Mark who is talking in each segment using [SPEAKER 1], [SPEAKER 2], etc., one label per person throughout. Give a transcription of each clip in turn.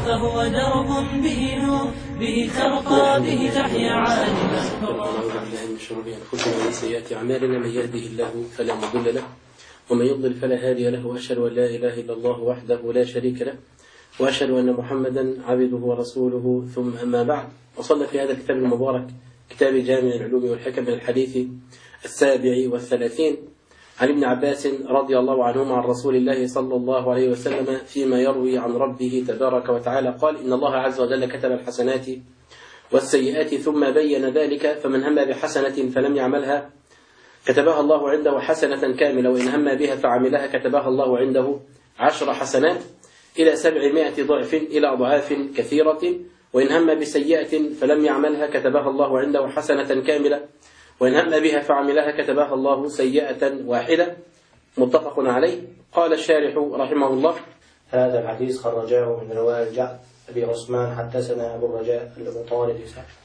[SPEAKER 1] فهو درب به نور، به ترقى به تحيا عالما.
[SPEAKER 2] نعوذ بالله من شرور أنفسنا ومن سيئات أعمالنا، من يهده الله فلا مضل له ومن يضلل فلا هادي له، وأشهد أن لا إله إلا الله وحده لا شريك له، وأشهد أن محمدا عبده ورسوله، ثم أما بعد. وصلنا في هذا الكتاب المبارك، كتاب جامع العلوم والحكم، من الحديث 37 عن ابن عباس رضي الله عنهما عن رسول الله صلى الله عليه وسلم فيما يروي عن ربه تبارك وتعالى قال: إن الله عز وجل كتب الحسنات والسيئات ثم بين ذلك، فمن هم بحسنة فلم يعملها كتبها الله عنده حسنة كاملة، وإن هم بها فعملها كتبها الله عنده 10 حسنات إلى 700 ضعف إلى أضعاف كثيرة، وإن هم بسيئة فلم يعملها كتبها الله عنده حسنة كاملة، وإن هم بها فعملها كتبها الله سيئة واحدة. متفق عليه. قال الشارح رحمه الله:
[SPEAKER 3] هذا الحديث خرجاه من رواية الجعد أبي عثمان حدثنا أبو الرجاء المطارد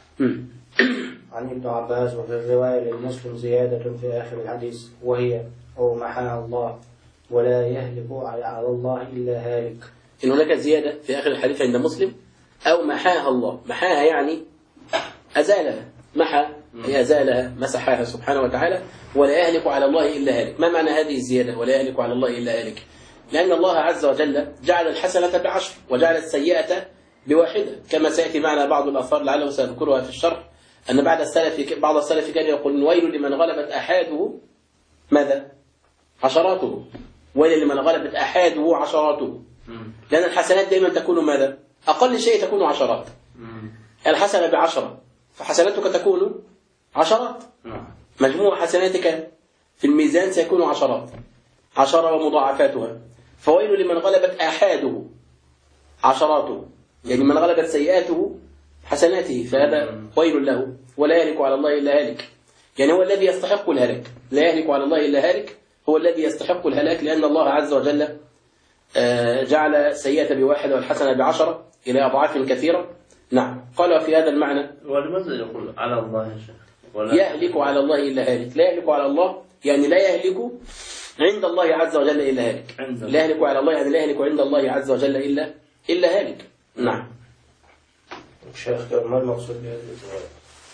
[SPEAKER 3] عن ابن عباس. وفي الرواية للمسلم زيادة في آخر الحديث، وهي: أو محاها الله ولا يهلك على الله إلا هالك.
[SPEAKER 2] إن هناك زيادة في آخر الحديث عند مسلم: أو محاها الله. محاها يعني أزالها، محى هي أزالها، مسحها سبحانه وتعالى. ولا يهلك على الله إلا هالك. ما معنى هذه الزيادة ولا يهلك على الله إلا هالك؟ لأن الله عز وجل جعل الحسنة ب10 وجعل السيئة ب1، كما سيأتي معنا بعض الآثار لعله سأذكرها في الشرح، أن بعض السلف كان يقول: ويل لمن غلبت أحاده ماذا؟ عشراته. ويل لمن غلبت أحاده عشراته. لأن الحسنات دائما تكون ماذا؟ أقل شيء تكون عشرات. الحسنة ب10 فحسناتك تكون عشرات، مجموع حسناتك في الميزان سيكون عشرات، 10 ومضاعفاتها. فويل لمن غلبت آحاده عشراته، يعني من غلبت سيئاته حسناته، فهذا ويل له. ولا يهلك على الله إلا هالك، يعني هو الذي يستحق الهلاك. لا يهلك على الله إلا هالك، هو الذي يستحق الهلاك، لأن الله عز وجل جعل السيئة ب1 والحسنة ب10 إلى أضعاف كثيرة. نعم. قال في هذا المعنى:
[SPEAKER 4] ولماذا يقول على الله يا شيخ؟
[SPEAKER 2] يهلك على الله إلا هالك. لا يهلك على الله يعني لا يهلك عند الله عز وجل إلا هالك. لا يهلك على الله يعني لا يهلك عند الله عز وجل إلا هالك. نعم.
[SPEAKER 3] الشيخ، ما المقصود بهذه الرواية؟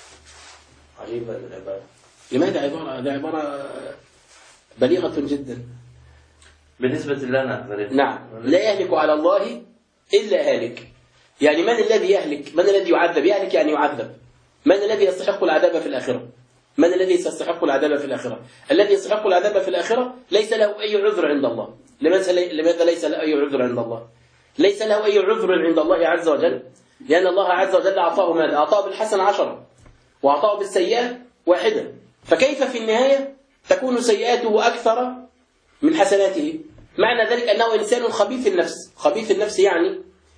[SPEAKER 3] عجيبة العبارة.
[SPEAKER 2] لماذا عبارة بليغة جدا
[SPEAKER 4] بالنسبة لنا بليغة.
[SPEAKER 2] نعم. لا يهلك على الله إلا هالك، يعني من الذي يهلك؟ من الذي يعذب؟ يهلك يعني يعذب. من الذي يستحق العذاب في الآخرة؟ من الذي يستحق العذاب في الآخرة؟ الذي يستحق العذاب في الآخرة ليس له أي عذر عند الله. لماذا ليس له أي عذر عند الله؟ ليس له أي عذر عند الله عز وجل، لأن الله عز وجل أعطاه ماذا؟ أعطاه بالحسن 10 وأعطاه بالسيئة 1، فكيف في النهاية تكون سيئاته أكثر من حسناته؟ معنى ذلك أنه إنسان خبيث النفس. خبيث النفس يعني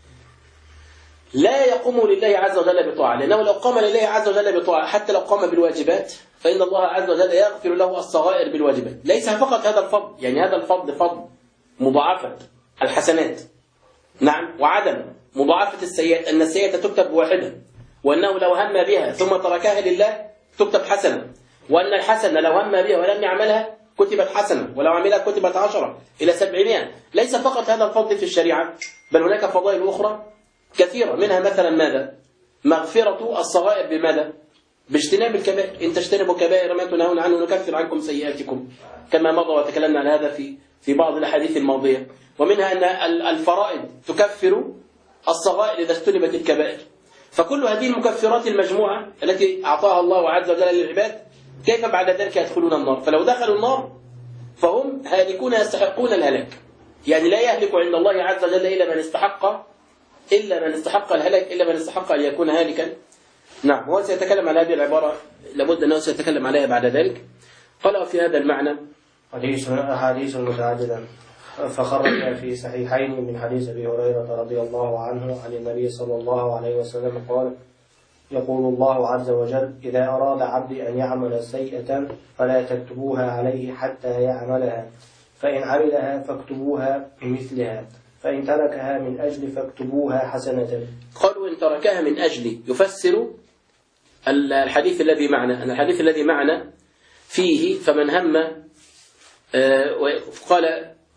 [SPEAKER 2] لا يقوم لله عز وجل بطاعة، لأنه لو قام لله عز وجل بطاعة حتى لو قام بالواجبات فإن الله عز وجل يغفر له الصغائر بالواجبات. ليس فقط هذا الفضل، يعني هذا الفضل فضل مضاعفة الحسنات، نعم، وعدم مضاعفة السيئات، أن السيئة تكتب 1، وأنه لو هم بها ثم تركها لله تكتب حسنة، وأن الحسنة لو هم بها ولم يعملها كتبت حسنة، ولو عملها كتبت 10 إلى 700. ليس فقط هذا الفضل في الشريعة، بل هناك فضائل أخرى كثيرة، منها مثلا ماذا؟ مغفرة الصغائر بماذا؟ باجتناب الكبائر. إن تجتنبوا كبائر ما تنهون عنه نكفر عنكم سيئاتكم، كما مضى وتكلمنا عن هذا في بعض الأحاديث الماضية. ومنها أن الفرائض تكفر الصغائر إذا اجتنبت الكبائر. فكل هذه المكفرات المجموعة التي أعطاها الله عز وجل للعباد، كيف بعد ذلك يدخلون النار؟ فلو دخلوا النار فهم هالكون يستحقون الهلاك. يعني لا يهلك عند الله عز وجل إلا من استحق الهلاك، إلا من استحق أن يكون هالكا. نعم. هو سيتكلم على هذه العبارة، لابد أنه سيتكلم عليها بعد ذلك. قال في هذا المعنى:
[SPEAKER 3] أحاديث متعددة، فخرج في صحيحين من حديث أبي هريرة رضي الله عنه عن النبي صلى الله عليه وسلم قال: يقول الله عز وجل: إذا أراد عبدي أن يعمل سيئة فلا تكتبوها عليه حتى يعملها، فإن عملها فاكتبوها بمثلها، فإن تركها من أجل فاكتبوها حسنة.
[SPEAKER 2] قالوا إن تركها من أجل يفسر الحديث الذي معنا، أن الحديث الذي معنا فيه فمن هم قال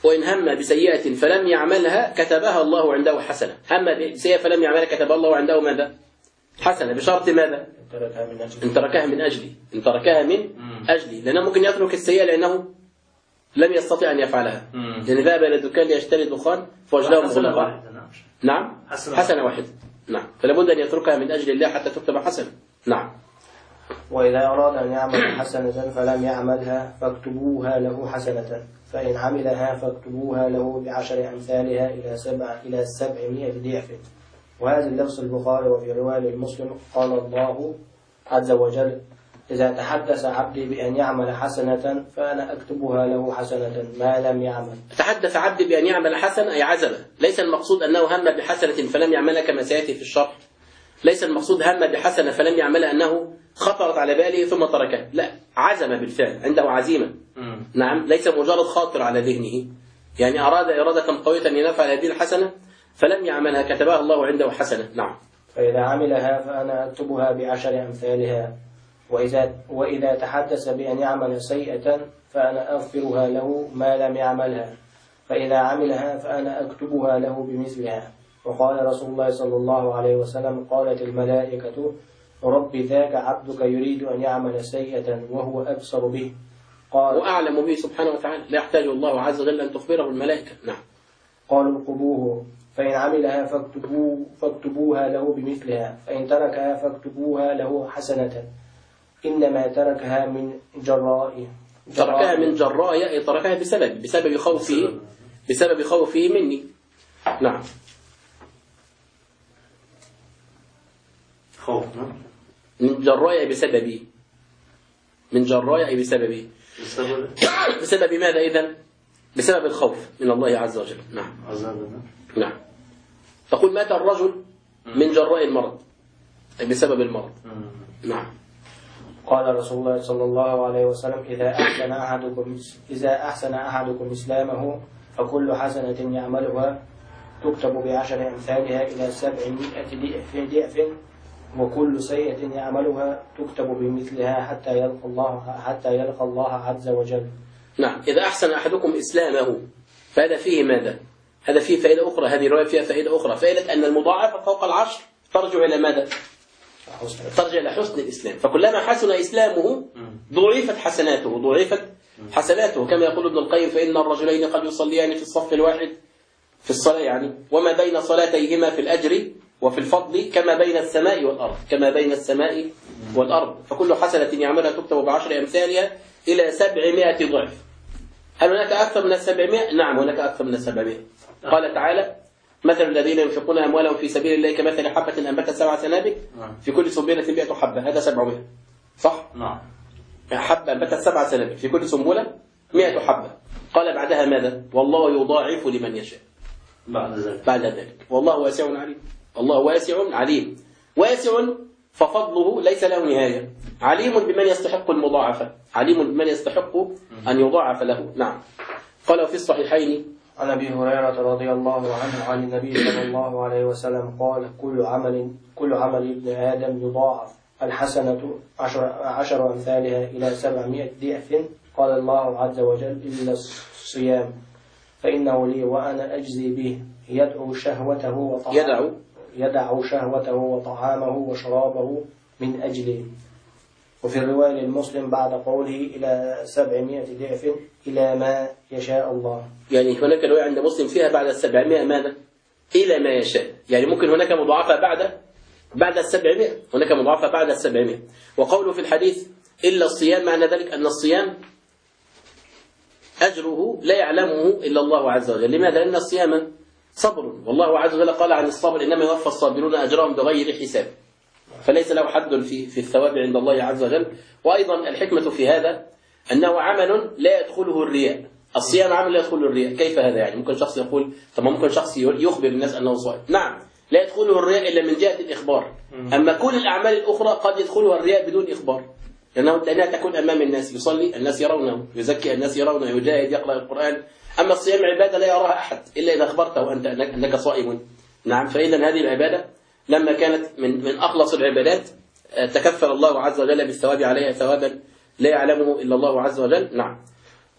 [SPEAKER 2] وإن هم بسيئة فلم يعملها كتبها الله عنده حسنة. هم بسيئة فلم يعملها كتبها الله عنده ماذا؟ حسنة، بشرط ماذا؟ إن تركها من أجلي. إن تركها من أجلي، لأنه ممكن يترك السيئة لأنه لم يستطيع أن يفعلها، لأن ذهب إلى الدكان ليشتري دخان فوجده مغلقا. نعم، حسنة واحدة. نعم، فلا بد أن يتركها من أجل الله حتى تكتب حسنة. نعم.
[SPEAKER 3] وإذا أراد أن يعمل حسنة فلم يعملها فاكتبوها له حسنة، فإن عملها فاكتبوها له ب10 أمثالها إلى 700 ضعف. وهذا اللفظ البخاري. وفي رواية المسلم قال الله عز وجل: إذا تحدث عبدي بأن يعمل حسنة فأنا أكتبها له حسنة ما لم يعمل.
[SPEAKER 2] تحدث عبدي بأن يعمل حسنة أي عزمة، ليس المقصود أنه هم بحسنة فلم يعملها كما سيأتي في الشرح. ليس المقصود هم بحسنة فلم يعملها أنه خطرت على باله ثم تركها، لا، عزم بالفعل، عنده عزيمة. نعم، ليس مجرد خاطر على ذهنه، يعني أراد إرادة قوية أن يفعل هذه الحسنة فلم يعملها كتبها الله عنده حسنة. نعم.
[SPEAKER 3] فإذا عملها فأنا أكتبها ب10 أمثالها. وإذا تحدث بأن يعمل سيئة فأنا أغفرها له ما لم يعملها، فإذا عملها فأنا أكتبها له بمثلها. وقال رسول الله صلى الله عليه وسلم: قالت الملائكة: رب ذاك عبدك يريد أن يعمل سيئة وهو أبصر به، قال
[SPEAKER 2] وأعلم به سبحانه وتعالى، لا يحتاج الله عز وجل أن تخبره الملائكة. نعم.
[SPEAKER 3] قالوا: اكتبوه، فإن عملها فاكتبوها له بمثلها، فإن تركها فاكتبوها له حسنة، إنما تركها من جراء.
[SPEAKER 2] تركها من جراء أي تركها بسبب خوفه مني. نعم.
[SPEAKER 4] خوف.
[SPEAKER 2] من جراء بسببي. من جراء بسببي. بسبب ماذا إذن؟ بسبب الخوف من الله عز وجل. نعم. نعم. تقول: مات الرجل من جراء المرض، أي بسبب المرض. نعم.
[SPEAKER 3] قال رسول الله صلى الله عليه وسلم: إذا أحسن أحدكم إسلامه فكل حسنة يعملها تكتب ب10 أمثالها إلى 700 ضعف، وكل سيئة يعملها تكتب بمثلها حتى يلقى الله عز وجل.
[SPEAKER 2] نعم. إذا أحسن أحدكم إسلامه، فهذا فيه ماذا؟ هذا فيه فائدة أخرى، هذه الرواية فيها فائدة أخرى، فائدة أن المضاعفة فوق 10 ترجع إلى ماذا؟ ترجع إلى حسن الإسلام. فكلما حسن إسلامه ضعفت حسناته، كما يقول ابن القيم: فإن الرجلين قد يصليان في الصف الواحد في الصلاة، يعني وما بين صلاتيهما في الأجر وفي الفضل كما بين السماء والأرض، فكل حسنة يعملها تكتب ب10 أمثالها إلى 700 ضعف. هل هناك أكثر من 700؟ نعم، هناك أكثر من 700. قال تعالى: مثل الذين ينفقون أموالهم في سبيل الله كمثل حبة أنبتت 7 سنابل في كل سنبلة 100 حبة، هذا 700 صح؟
[SPEAKER 4] نعم.
[SPEAKER 2] حبة أنبتت 7 سنابل في كل سنبلة 100 حبة. قال بعدها ماذا؟ والله يضاعف لمن يشاء. بعد ذلك والله واسع عليم. الله واسع عليم. واسع ففضله ليس له نهاية، عليم بمن يستحق المضاعفة، عليم بمن يستحق أن يضاعف له. نعم. قال في الصحيحين
[SPEAKER 3] عن أبي هريرة رضي الله عنه عن النبي صلى الله عليه وسلم قال: كل عمل ابن آدم يضاعف، الحسنة 10 أمثالها إلى 700 ضعف. قال الله عز وجل: إلا الصيام فإنه لي وأنا أجزي به، يدع شهوته وطعامه وشرابه من أجلي. وفي الرواية للمسلم بعد قوله إلى 700 ضعف إلى ما يشاء الله،
[SPEAKER 2] يعني هناك رواية عند مسلم فيها بعد 700 ماذا؟ إلى ما يشاء، يعني ممكن هناك مضاعفة بعد 700، هناك مضاعفة بعد 700. وقوله في الحديث إلا الصيام، معنى ذلك أن الصيام أجره لا يعلمه إلا الله عز وجل. لماذا؟ لأن الصيام صبر، والله عز وجل قال عن الصبر: إنما يوفى الصابرون أجرهم بغير حساب، فليس له حد في الثواب عند الله عز وجل. وأيضا الحكمة في هذا أنه عمل لا يدخله الرياء. الصيام عمل لا يدخله الرياء. كيف هذا؟ يعني ممكن شخص يقول: طب ممكن شخص يخبر الناس أنه صائم. نعم، لا يدخله الرياء إلا من جهة الإخبار. أما كل الأعمال الأخرى قد يدخلها الرياء بدون إخبار، لأنها تكون أمام الناس، يصلي الناس يرونه، يزكي الناس يرونه، يجاهد، يقرأ القرآن. أما الصيام عبادة لا يراها أحد إلا إذا أخبرته أنك صائم. نعم. فإذا هذه العبادة لما كانت من أخلص العبادات تكفل الله عز وجل بالثواب عليها ثوابا لا يعلمه إلا الله عز وجل. نعم.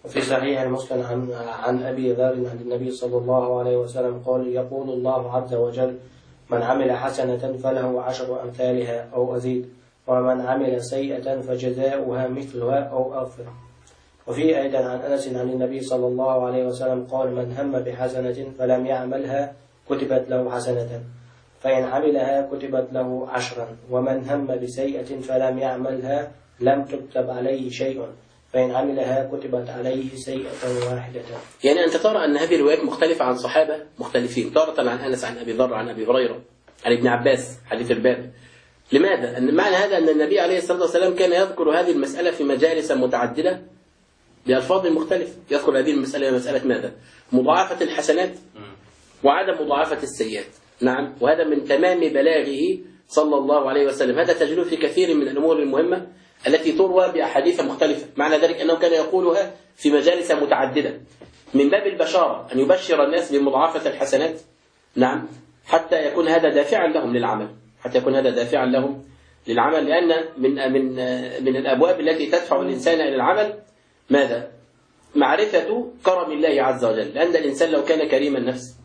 [SPEAKER 3] وفي صحيح مسلم عن أبي ذر عن النبي صلى الله عليه وسلم قال يقول الله عز وجل من عمل حسنة فله 10 أمثالها أو أزيد ومن عمل سيئة فجزاؤها مثلها أو أغفر. وفي أيضا عن أنس عن النبي صلى الله عليه وسلم قال من هم بحسنة فلم يعملها كتبت له حسنة فإن عملها كتبت له 10 ومن هم بسيئة فلم يعملها لم تكتب عليه شيء فإن عملها كتبت عليه سيئة واحدة.
[SPEAKER 2] يعني أنت ترى أن هذه الروايات مختلفة عن صحابة مختلفين، تارة عن أنس عن أبي ذر عن أبي هريرة عن ابن عباس حديث الباب. لماذا؟ أن معنى هذا أن النبي عليه الصلاة والسلام كان يذكر هذه المسألة في مجالس متعددة بألفاظ مختلفة. يذكر هذه المسألة مسألة ماذا؟ مضاعفة الحسنات وعدم مضاعفة السيئات. نعم، وهذا من تمام بلاغه صلى الله عليه وسلم. هذا تجده في كثير من الأمور المهمة التي تروى بأحاديث مختلفة. معنى ذلك أنه كان يقولها في مجالس متعددة من باب البشارة، أن يبشر الناس بمضاعفة الحسنات. نعم، حتى يكون هذا دافعا لهم للعمل، حتى يكون هذا دافعا لهم للعمل، لأن من الأبواب التي تدفع الإنسان إلى العمل ماذا؟ معرفة كرم الله عز وجل. لأن الإنسان لو كان كريم النفس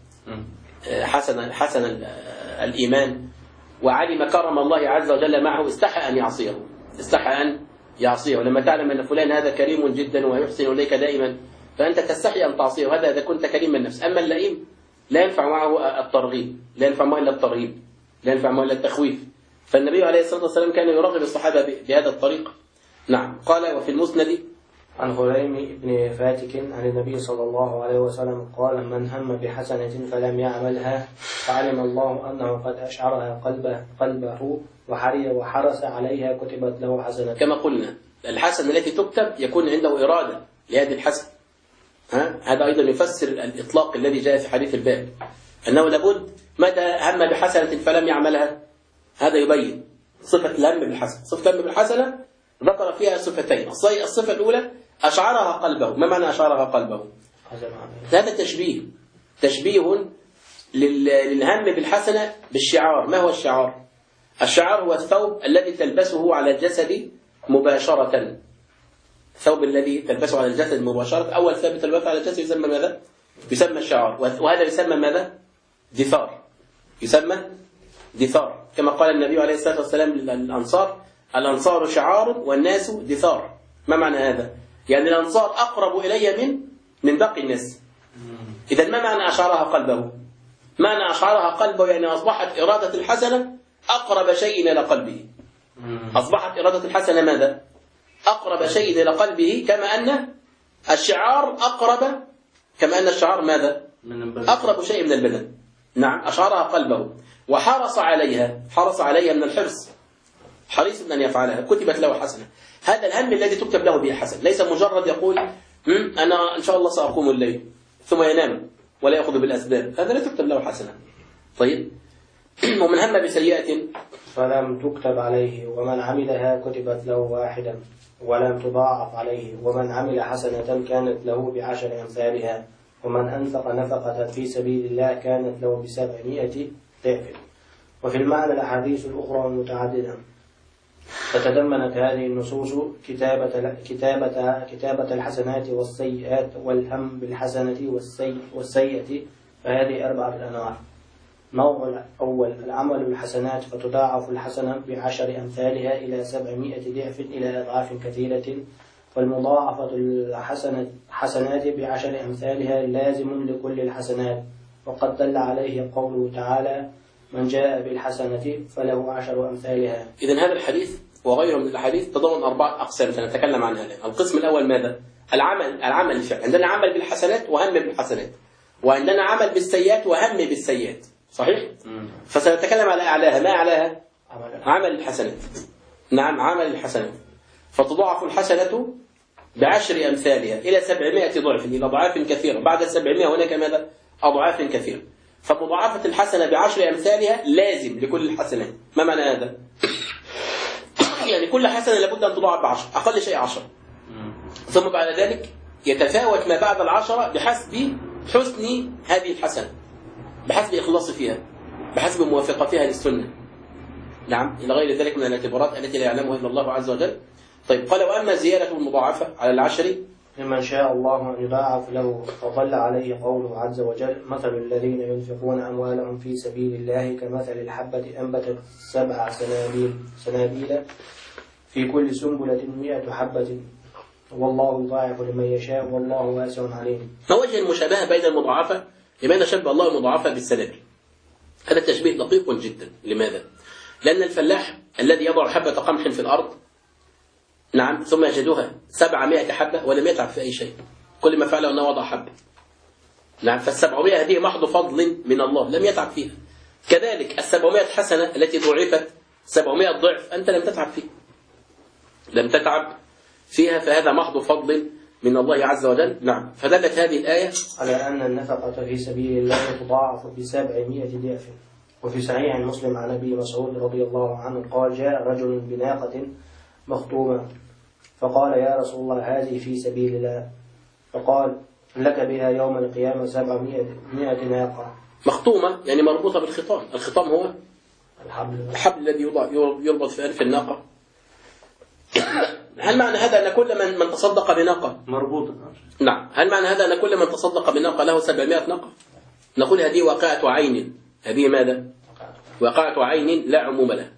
[SPEAKER 2] حسن الإيمان وعلم كرم الله عز وجل معه استحى أن يعصيه. ولما تعلم أن فلان هذا كريم جدا ويحسن إليك دائما فأنت تستحي أن تعصيه، وهذا إذا كنت كريم النفس. أما اللئيم لا ينفع معه الترغيب، لا ينفع معه إلا الترغيب، لا ينفع معه إلا التخويف. فالنبي عليه الصلاة والسلام كان يرغب الصحابة بهذا الطريق. نعم. قال وفي المسند
[SPEAKER 3] عن خريم بن فاتك عن النبي صلى الله عليه وسلم قال من هم بحسنة فلم يعملها فعلم الله أنه قد أشعرها قلبه وحرس عليها كتبت له حسنة.
[SPEAKER 2] كما قلنا الحسنة التي تكتب يكون عنده إرادة لهذه الحسنة. هذا أيضا يفسر الإطلاق الذي جاء في حديث الباب أنه لابد متى هم بحسنة فلم يعملها. هذا يبين صفة الهم بالحسنة. صفة الهم بالحسنة ذكر فيها صفتين. الصفة الأولى أشعرها قلبه. ما معنى أشعرها قلبه؟ هذا تشبيه للهم بالحسنة بالشعار. ما هو الشعار؟ الشعار هو الثوب الذي تلبسه على الجسد مباشرة. الثوب الذي تلبسه على الجسد مباشرة، أول ثوب تلبسه على الجسد يسمى ماذا؟ يسمى الشعار. وهذا يسمى ماذا؟ دثار. يسمى دثار، كما قال النبي عليه الصلاة والسلام للأنصار الأنصار شعار والناس دثار. ما معنى هذا؟ يعني الأنصار أقرب إلي من باقي الناس. إذا ما معنى أشعرها قلبه؟ معنى أشعرها قلبه يعني أصبحت إرادة الحسنة أقرب شيء إلى قلبه. أصبحت إرادة الحسنة ماذا؟ أقرب شيء إلى قلبه، كما أن الشعار ماذا؟ أقرب شيء من البدن. نعم، أشعرها قلبه وحرص عليها من الحرص، حريص أن يفعلها، كتبت له حسنة. هذا الهم الذي تكتب له به حسنة، ليس مجرد يقول أنا إن شاء الله سأقوم الليل ثم ينام ولا يأخذ بالأسباب، هذا لا تكتب له حسنة. طيب، ومن هم بسيئة
[SPEAKER 3] فلم تكتب عليه ومن عملها كتبت له واحدا ولم تضاعف عليه ومن عمل حسنة كانت له ب10 أمثالها ومن أنفق نفقة في سبيل الله كانت له ب700 ضعف. وفي المعنى الأحاديث الأخرى المتعددة. فتضمنت هذه النصوص كتابة الحسنات والسيئات والهم بالحسنة والسيئة، فهذه 4 أنواع. نوع الأول العمل بالحسنات، فتضاعف الحسنة ب10 أمثالها إلى 700 ضعف إلى أضعاف كثيرة. والمضاعفة الحسنات ب10 أمثالها لازم لكل الحسنات، وقد دل عليه قوله تعالى من جاء بالحسنة فله 10 أمثالها.
[SPEAKER 2] إذن هذا الحديث وغيره من الأحاديث تضمن 4 أقسام سنتكلم عنها الآن. القسم الأول ماذا؟ العمل الفعل. عندنا عمل بالحسنات وهم بالحسنات، وعندنا عمل بالسيئات وهم بالسيئات، صحيح؟ فسنتكلم على أعلاها. ما أعلاها؟ عمل الحسنات. نعم، عمل الحسنات. فتضاعف الحسنة ب10 أمثالها إلى 700 ضعف، إلى أضعاف كثيرة. بعد 700 هناك ماذا؟ أضعاف كثيرة. فمضاعفة الحسنة ب10 أمثالها لازم لكل الحسنات. ما معنى هذا؟ يعني كل حسنة لابد أن تضاعف ب10، أقل شيء 10. ثم بعد ذلك يتفاوت ما بعد 10 بحسب حسن هذه الحسنة، بحسب إخلاص فيها، بحسب موافقتها للسنة. نعم، إلى غير ذلك من الاعتبارات التي لا يعلمها إلا الله عز وجل. طيب، قال وأما زيادة المضاعفة على 10
[SPEAKER 3] لمن شاء الله أن يضاعف له. فضل عليه قوله عز وجل: مثل الذين ينفقون أموالهم في سبيل الله كمثل الحبة أنبتت 7 سنابيل في كل سنبلة 100 حبة والله يضاعف لمن يشاء والله واسع عليم.
[SPEAKER 2] ما وجه المشابهة بين المضاعفة؟ لماذا شبه الله المضاعفة بالسنابل؟ هذا التشبيه دقيق جدا. لماذا؟ لأن الفلاح الذي يضع حبة قمح في الأرض، نعم، ثم يجدها 700 حبة ولم يتعب في أي شيء، كل ما فعله أنه وضع حبة، نعم، فال700 هذه محض فضل من الله لم يتعب فيها. كذلك 700 حسنة التي ضعفت 700 ضعف أنت لم تتعب فيها، لم تتعب فيها، فهذا محض فضل من الله عز وجل. نعم. فدلت هذه الآية
[SPEAKER 3] على أن النفقة في سبيل الله تضاعف ب700 ضعف. وفي صحيح مسلم عن أبي مسعود رضي الله عنه قال: جاء رجل بناقة مخطومة فقال: يا رسول الله هذه في سبيل الله. فقال: لك بها يوم القيامة 700 ناقة.
[SPEAKER 2] مخطومة يعني مربوطة بالخطام. الخطام هو الحبل الذي يربط في أنف الناقة. هل معنى هذا أن كل من تصدق بناقة
[SPEAKER 4] مربوطة؟
[SPEAKER 2] نعم. هل معنى هذا أن كل من تصدق بناقة له 700 ناقة؟ نقول هذه واقعة عين. هذه ماذا؟ واقعة عين لا عموم له،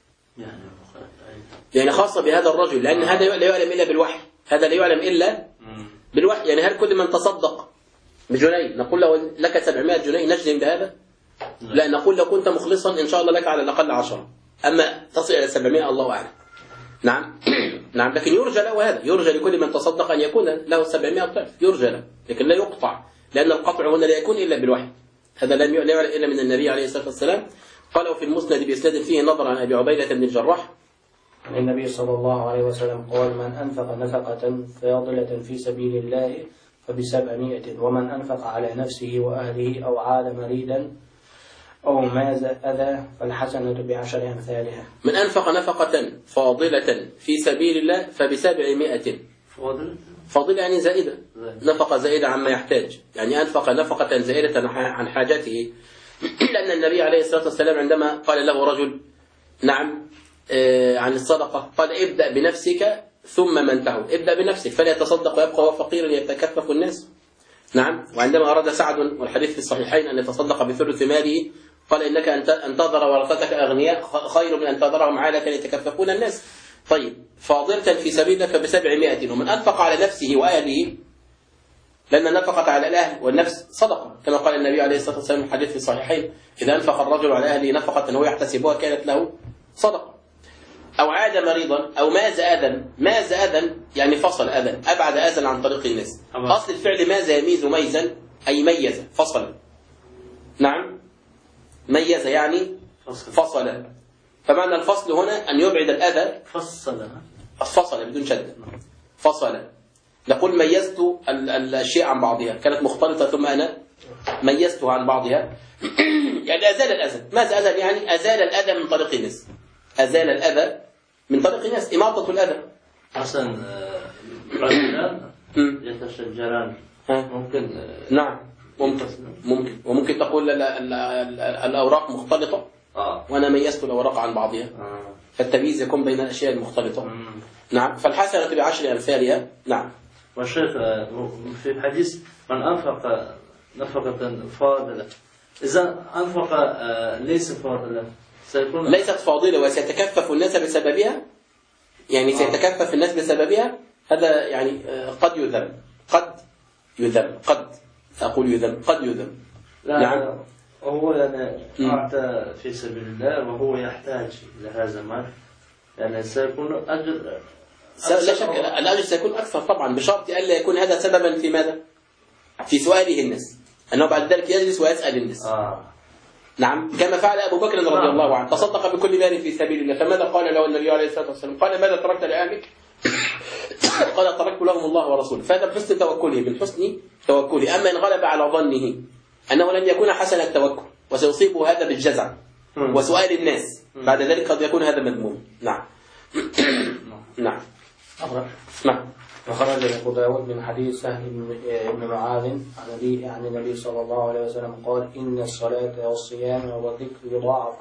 [SPEAKER 2] يعني خاصة بهذا الرجل، لأن هذا لا يعلم إلا بالوحي. هذا لا يعلم إلا بالوحي. يعني هل كل من تصدق بجنيه نقول له لك 700 جنيه نجزم بهذا؟ لا، نقول لو كنت مخلصا إن شاء الله لك على الأقل 10، أما تصل إلى 700 الله أعلم. نعم. نعم. لكن يرجى له هذا، يرجى لكل من تصدق أن يكون له 700 ضعف، يرجى له، لكن لا يقطع، لأن القطع هنا لا يكون إلا بالوحي. هذا لا يعلم إلا من النبي عليه الصلاة والسلام. قالوا في المسند بإسناد فيه نظر عن أبي عبيدة بن الجراح
[SPEAKER 3] عن النبي صلى الله عليه وسلم قال: من أنفق نفقة فاضلة في سبيل الله ب700، ومن أنفق على نفسه وأهله أو عاد مريدا أو ماز أذى فالحسنة ب10 أمثالها.
[SPEAKER 2] من أنفق نفقة فاضلة في سبيل الله ب700. فاضلة يعني زائدة، نفقة زائدة عما يحتاج، يعني أنفق نفقة زائدة عن حاجته. لأن النبي عليه الصلاة والسلام عندما قال له رجل نعم عن الصدقة قال: ابدأ بنفسك ثم من تعود. ابدأ بنفسك فلا يتصدق ويبقى هو فقيرا يتكفف الناس. نعم. وعندما أراد سعد والحديث في الصحيحين أن يتصدق بثلث ماله قال: إنك أن تذر ورثتك أغنياء خير من أن تذرهم عالة يتكففون الناس. طيب، فاضلة في سبيل الله ب700. ومن أنفق على نفسه وأهله، لأن النفقة على الأهل والنفس صدقة، كما قال النبي عليه الصلاة والسلام في الحديث في الصحيحين: إذا أنفق الرجل على أهله نفقة هو يحتسبها كانت له صدقة. أو عاد مريضا أو ماز أذى. ماز أذى يعني فصل أذى، أبعد أذى عن طريق الناس. أصل الفعل ماز يميز ميزا أي ميز، فصل. نعم. ميز يعني فصل. فمعنى الفصل هنا أن يبعد الأذى. فصل بدون شدة. فصل. نقول ميزت الشيء عن بعضها، كانت مختلطة ثم أنا ميزتها عن بعضها. يعني أزال الأذى. ماذا أذى؟ يعني أزال الأذى من طريق الناس. أزال الأذى من طريق الناس، إماطة الأذى.
[SPEAKER 4] حسن رجلان يتشجران ممكن.
[SPEAKER 2] نعم ممكن وممكن تقول الأوراق مختلطة وأنا ميزت الأوراق عن بعضها، فالتمييز يكون بين الأشياء المختلطة. نعم. فالحسنة ب10 أمثالها. نعم.
[SPEAKER 4] والشيخ في الحديث: من أنفق نفقة فاضلة، إذا أنفق ليس فاضلة
[SPEAKER 2] ليست فاضلة وسيتكفف الناس بسببها، يعني سيتكفف الناس بسببها، هذا يعني قد يذم.
[SPEAKER 4] نعم. هو يعني أعطى في سبيل الله وهو يحتاج لهذا المال، يعني سيكون أجر.
[SPEAKER 2] لا شك الأجر سيكون أكثر طبعا، بشرط ألا يكون هذا سببا في ماذا؟ في سؤاله الناس، أنه بعد ذلك يجلس ويسأل الناس. نعم. كما فعل أبو بكر رضي الله عنه، تصدق بكل مال في سبيل الله. فماذا قال له النبي عليه الصلاة والسلام؟ قال: ماذا تركت لأهلك؟ قال: تركت لهم الله ورسوله. فهذا بحسن توكله، بالحسن توكله. أما إن غلب على ظنه أنه لم يكون حسن التوكل وسيصيبه هذا بالجزع وسؤال الناس، بعد ذلك قد يكون هذا مذموم. نعم. نعم.
[SPEAKER 3] وخرج أبو داود من حديث سهل بن معاذ عن النبي صلى الله عليه وسلم قال: إن الصلاة والصيام والذكر يضاعف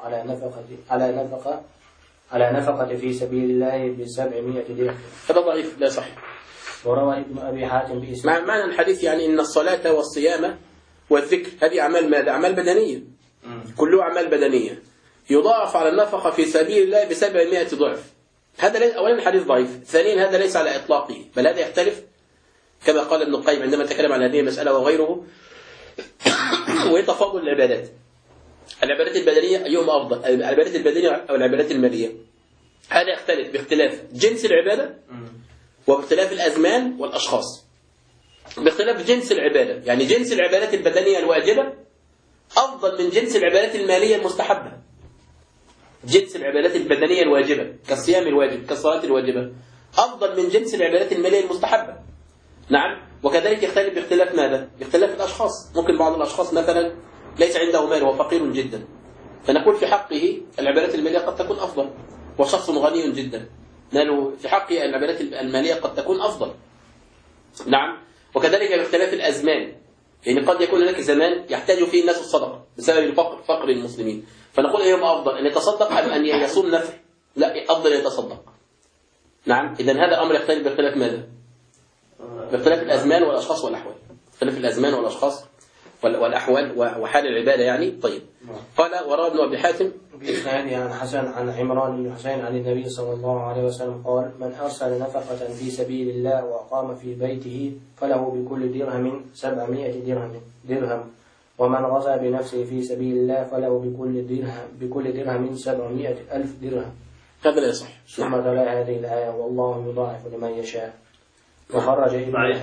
[SPEAKER 3] على نفقة في سبيل الله ب700 ضعف.
[SPEAKER 2] هذا ضعيف لا صحيح.
[SPEAKER 3] وروى ابن أبي حاتم بإسناد.
[SPEAKER 2] معنى الحديث يعني إن الصلاة والصيام والذكر هذه أعمال ماذا؟ أعمال بدنية، كلها أعمال بدنية يضاعف على النفقة في سبيل الله ب700 ضعف. هذا أولا الحديث ضعيف، ثانيا هذا ليس على إطلاقه، بل هذا يختلف كما قال ابن القيم عندما تكلم عن هذه المسألة وغيره وهي تفاضل العبادات. العبادات البدنية أيهما أفضل؟ العبادات البدنية أو العبادات المالية؟ هذا يختلف باختلاف جنس العبادة وباختلاف الأزمان والأشخاص. باختلاف جنس العبادة، يعني جنس العبادات البدنية الواجبة أفضل من جنس العبادات المالية المستحبة. جنس العبادات البدنية الواجبة كالصيام الواجب كالصلاة الواجبة أفضل من جنس العبادات المالية المستحبة. نعم. وكذلك يختلف باختلاف ماذا؟ باختلاف الأشخاص. ممكن بعض الأشخاص مثلا ليس عنده مال وهو فقير جدا، فنقول في حقه العبادات المالية قد تكون أفضل، وشخص غني جدا نقول في حقه العبادات المالية قد تكون أفضل. نعم. وكذلك باختلاف الأزمان، يعني قد يكون هناك زمان يحتاج فيه الناس الصدقة بسبب فقر المسلمين، فنقول أيهما أفضل، أن يتصدق أم أن يصوم نفل؟ لا، أفضل أن يتصدق. نعم. إذن هذا أمر يختلف باختلاف ماذا؟ باختلاف الأزمان والأشخاص والأحوال. باختلاف الأزمان والأشخاص والأحوال وحال العبادة يعني. طيب. قال وروى ابن أبي حاتم
[SPEAKER 3] بإسناده عن حسن عن عمران بن حسين عن النبي صلى الله عليه وسلم قال: من أرسل نفقة في سبيل الله وأقام في بيته فله بكل درهم 700 درهم، ومن غزا بنفسه في سبيل الله فله بكل درهم 700,000 درهم.
[SPEAKER 2] هذا لا يصح.
[SPEAKER 3] ثم تلا هذه الآية: والله يضاعف لمن يشاء. وخرج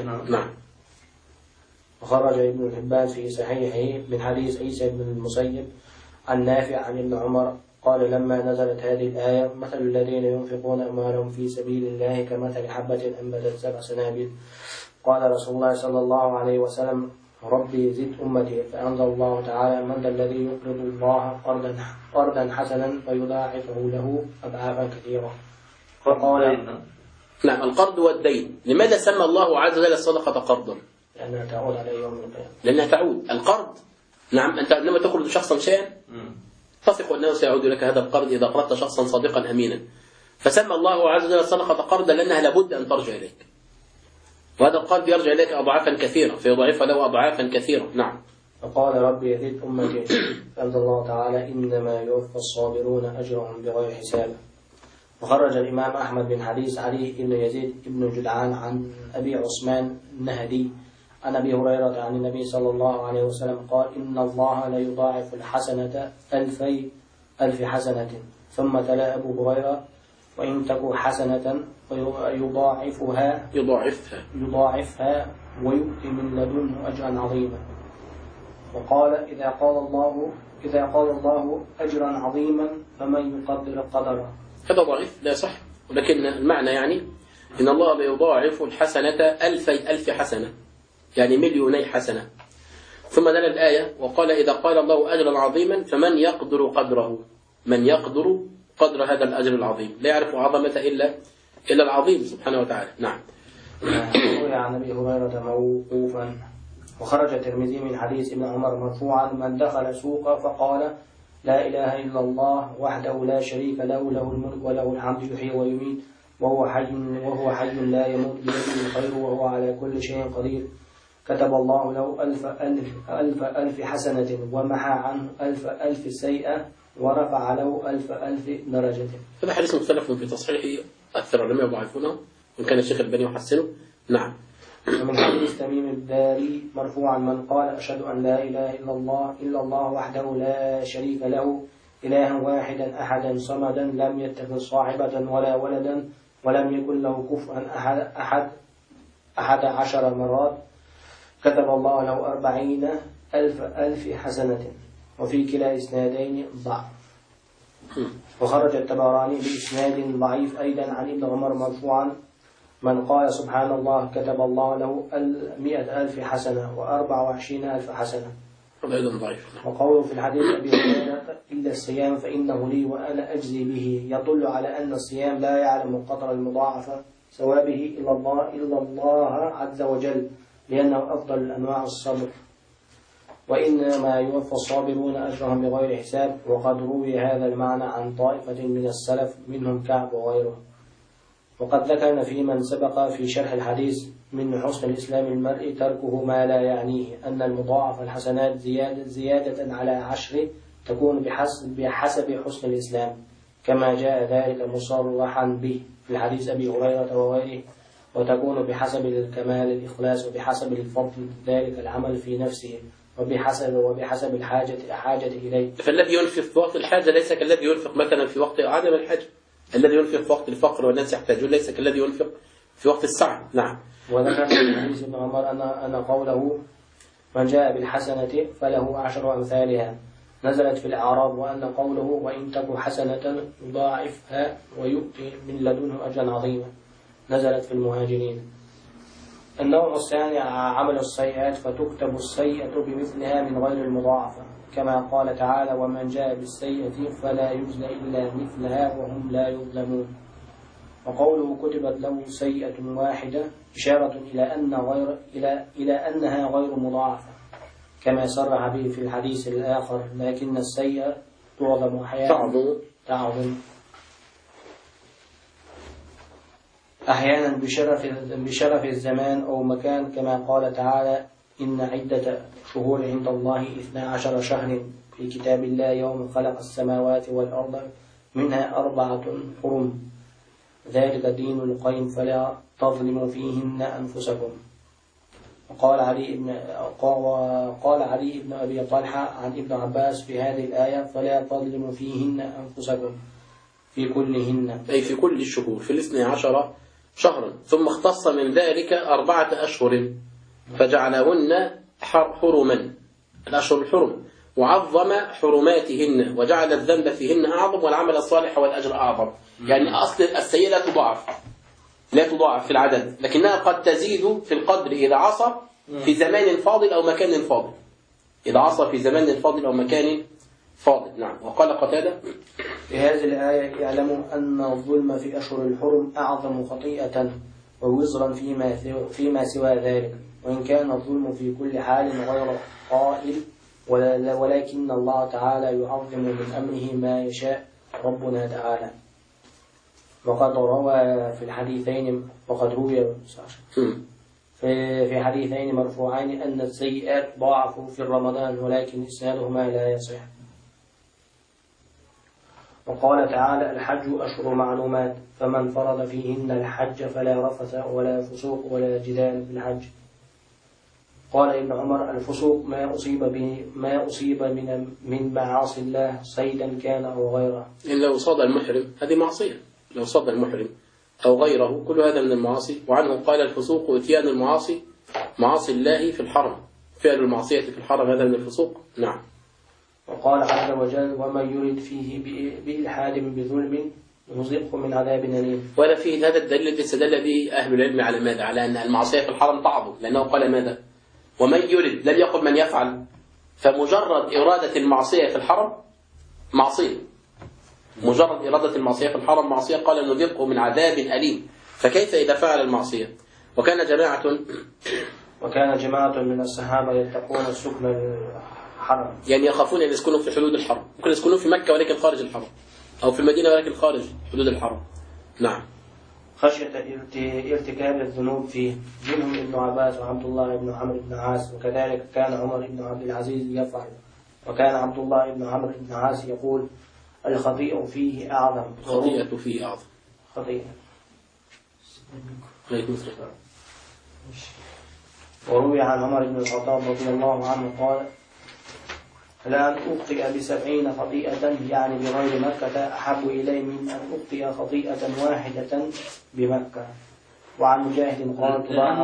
[SPEAKER 3] ابن حبان في صحيحه من حديث عيسى بن المسيب عن نافع عن ابن عمر قال: لما نزلت هذه الآية: مثل الذين ينفقون أموالهم في سبيل الله كمثل حبة أنبتت 7 سنابل. قال رسول الله صلى الله عليه وسلم: ربي زد أمتي. فأنزل الله تعالى: من ذا الذي يقرض الله قرضا حسنا فيضاعفه له أضعافا كثيرة. فقال:
[SPEAKER 2] نعم. القرض والدين. لماذا سمى الله عز وجل الصدقة قرضا؟
[SPEAKER 3] لأنها تعود على يوم القيامة.
[SPEAKER 2] لأنها تعود. القرض، نعم، أنت عندما تقرض شخصا شيئا تثق أنه سيعود لك هذا القرض إذا قرضت شخصا صادقا أمينا، فسمى الله عز وجل الصدقة قرضا لأنها لابد أن ترجع إليك، وهذا القرض يرجع إليك أضعافا كثيرة فيضاعف له أضعافا كثيرة. نعم.
[SPEAKER 3] فقال: ربي يزد أمتي. فأنزل الله تعالى: إنما يوفى الصابرون أجرهم بغير حساب. وخرج الإمام أحمد بن حديث علي بن يزيد بن جدعان عن أبي عثمان النهدي عن أبي هريرة عن النبي صلى الله عليه وسلم قال: إن الله لا يضاعف الحسنة 1000 حسنة. ثم تلا أبو هريرة: وإن تكو حسنة يضاعفها ويؤتي من لدنه أجرا عظيما. وقال: إذا قال الله أجرا عظيما فمن يقدر قدره.
[SPEAKER 2] هذا ضعيف لا صح، ولكن المعنى يعني إن الله يضاعف الحسنة 1000 حسنة، يعني 1,000,000 حسنة. ثم دل الآية وقال: إذا قال الله أجرا عظيما فمن يقدر قدره. من يقدر قدر هذا الأجر العظيم، لا يعرف عظمة إلا العظيم سبحانه وتعالى. نعم.
[SPEAKER 3] روي عن أبي هريرة موقوفا. وخرج الترمذي من حديث ابن عمر مرفوعا: من دخل سوق فقال: لا إله إلا الله وحده لا شريك له، له الملك وله الحمد يحيي ويميت وهو حي لا يموت بيده الخير وهو على كل شيء قدير، كتب الله له 1000 حسنة ومحى عنه 1000 سيئة ورفع له 1000 درجة.
[SPEAKER 2] هذا حديث مختلف في تصحيحه، أكثر العلماء يضعفونه وإن كان الشيخ الباني يحسنه. نعم.
[SPEAKER 3] ومن حديث تميم الداري مرفوعا: من قال: أشهد أن لا إله إلا الله وحده لا شريك له إلها واحدا أحدا صمدا لم يتخذ صاحبة ولا ولدا ولم يكن له كفوا أحد 11 مرات، كتب الله له 40,000 حسنة. وفي كلا إسنادين ضعف. وخرج الطبراني بإسناد ضعيف أيضا عن ابن عمر مرفوعا: من قال سبحان الله كتب الله له 100,000 حسنة و24,000 حسنة. وقوله في الحديث أبي هريرة: إلا الصيام فإنه لي وأنا أجزي به، يدل على أن الصيام لا يعلم قدر المضاعفة ثوابه إلا الله عز وجل، لأنه أفضل أنواع الصبر، وإنما يوفى الصابرون أجرهم بغير حساب. وقد روي هذا المعنى عن طائفة من السلف منهم كعب وغيره. وقد ذكرنا في من سبق في شرح الحديث من حسن الإسلام المرء تركه ما لا يعنيه أن المضاعف الحسنات زيادة على 10 تكون بحسب حسن الإسلام، كما جاء ذلك مصرحا به في الحديث أبي هريرة وغيره، وتكون بحسب الكمال الإخلاص، وبحسب الفضل ذلك العمل في نفسه، وبحسب الحاجة إليه.
[SPEAKER 2] فالذي ينفق في وقت الحاجة ليس كالذي ينفق مثلا في وقت عدم الحاجة. الذي ينفق في وقت الفقر والناس يحتاجون ليس كالذي ينفق في وقت السعة. نعم.
[SPEAKER 3] وذكر في حديث ابن عمر أن قوله من جاء بالحسنة فله 10 أمثالها نزلت في الأعراب، وأن قوله وإن تك حسنة يضاعفها ويؤتي من لدنه أجرا عظيما نزلت في المهاجرين. النوع الثاني عمل السيئات، فتكتب السيئة بمثلها من غير المضاعفة، كما قال تعالى ومن جاء بالسيئة فلا يجزى إلا مثلها وهم لا يظلمون. وقوله كتبت له سيئة واحدة إشارة إلى أنها غير مضاعفة، كما صرح به في الحديث الآخر لكن السيئة تعظم أحيانا بشرف الزمان أو مكان، كما قال تعالى إن عدة شهور عند الله 12 شهر في كتاب الله يوم خلق السماوات والأرض منها 4 حرم ذلك الدين القيم فلا تظلموا فيهن أنفسكم. وقال علي بن أبي طلحة عن ابن عباس في هذه الآية فلا تظلموا فيهن أنفسكم في كلهن،
[SPEAKER 2] أي في كل الشهور في 12 شهرا، ثم اختص من ذلك 4 أشهر فجعلهن حرما الأشهر الحرم، وعظم حرماتهن وجعل الذنب فيهن أعظم والعمل الصالح والأجر أعظم. يعني أصل السيئة لا تضاعف في العدد، لكنها قد تزيد في القدر إذا عصى في زمان فاضل أو مكان فاضل. إذا عصى في زمان فاضل أو مكان فاضل. نعم. وقال قتادة
[SPEAKER 3] في هذه الآية يعلم أن الظلم في أشهر الحرم أعظم خطيئة ووزرا فيما سوى ذلك، وإن كان الظلم في كل حال غير قائل، ولكن الله تعالى يعظم من أمره ما يشاء ربنا تعالى. وقد روى في الحديثين في حديثين مرفوعين أن السيئات ضاعفوا في رمضان، ولكن إسنادهما لا يصح. وقال تعالى الحج أشهر معلومات فمن فرض فيهن الحج فلا رفث ولا فسوق ولا جدال في الحج. قال ابن عمر الفسوق ما أصيب من معاصي الله صيدا كان أو غيره.
[SPEAKER 2] إن لو صاد المحرم هذه معصية، لو صاد المحرم أو غيره كل هذا من المعاصي. وعنه قال الفسوق اتيان المعاصي معاصي الله في الحرم، فعل المعصية في الحرم هذا من الفسوق. نعم.
[SPEAKER 3] وقال عز وجل ومن يرد فيه بإلحاد بظلم نذقه من عذاب أليم.
[SPEAKER 2] ولا فيه هذا الدليل الذي استدل به أهل العلم على ماذا؟ على أن المعصية في الحرم تعظم، لأنه قال ماذا؟ ومن يرد، لم يقل من يفعل، فمجرد إرادة المعصية في الحرم معصية، مجرد إرادة المعصية في الحرم معصية. قال نذقه من عذاب أليم، فكيف إذا فعل المعصية؟ وكان جماعة من الصحابة يتقون السكن الحرم، يعني يخافون أن يسكنوا في حدود الحرم، ممكن يسكنوا في مكة ولكن خارج الحرم، أو في المدينة ولكن خارج حدود الحرم. نعم.
[SPEAKER 3] خشية ارتكاب الذنوب فيه، منهم ابن عباس وعبد الله بن عمرو بن عاص، وكذلك كان عمر بن عبد العزيز يفعل، وكان عبد الله بن عمرو بن عاص يقول الخطيئة فيه أعظم. خطيئة. وروي عن عمر بن الخطاب رضي الله عنه قال لأن أخطئ ب70 خطيئة يعني بغير مكة أحب إلي من أن أخطئ خطيئة واحدة بمكة. وعن مجاهد قال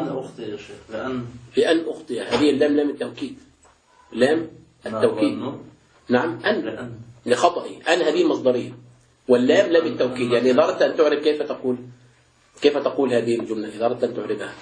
[SPEAKER 2] لأن أخطئ هذه اللام لام التوكيد، لام التوكيد. نعم. أن لخطئي، أن هذه مصدرية، واللام لام التوكيد. يعني إذا أردت أن تعرف كيف تقول هذه الجملة، إذا أردت أن تعرفها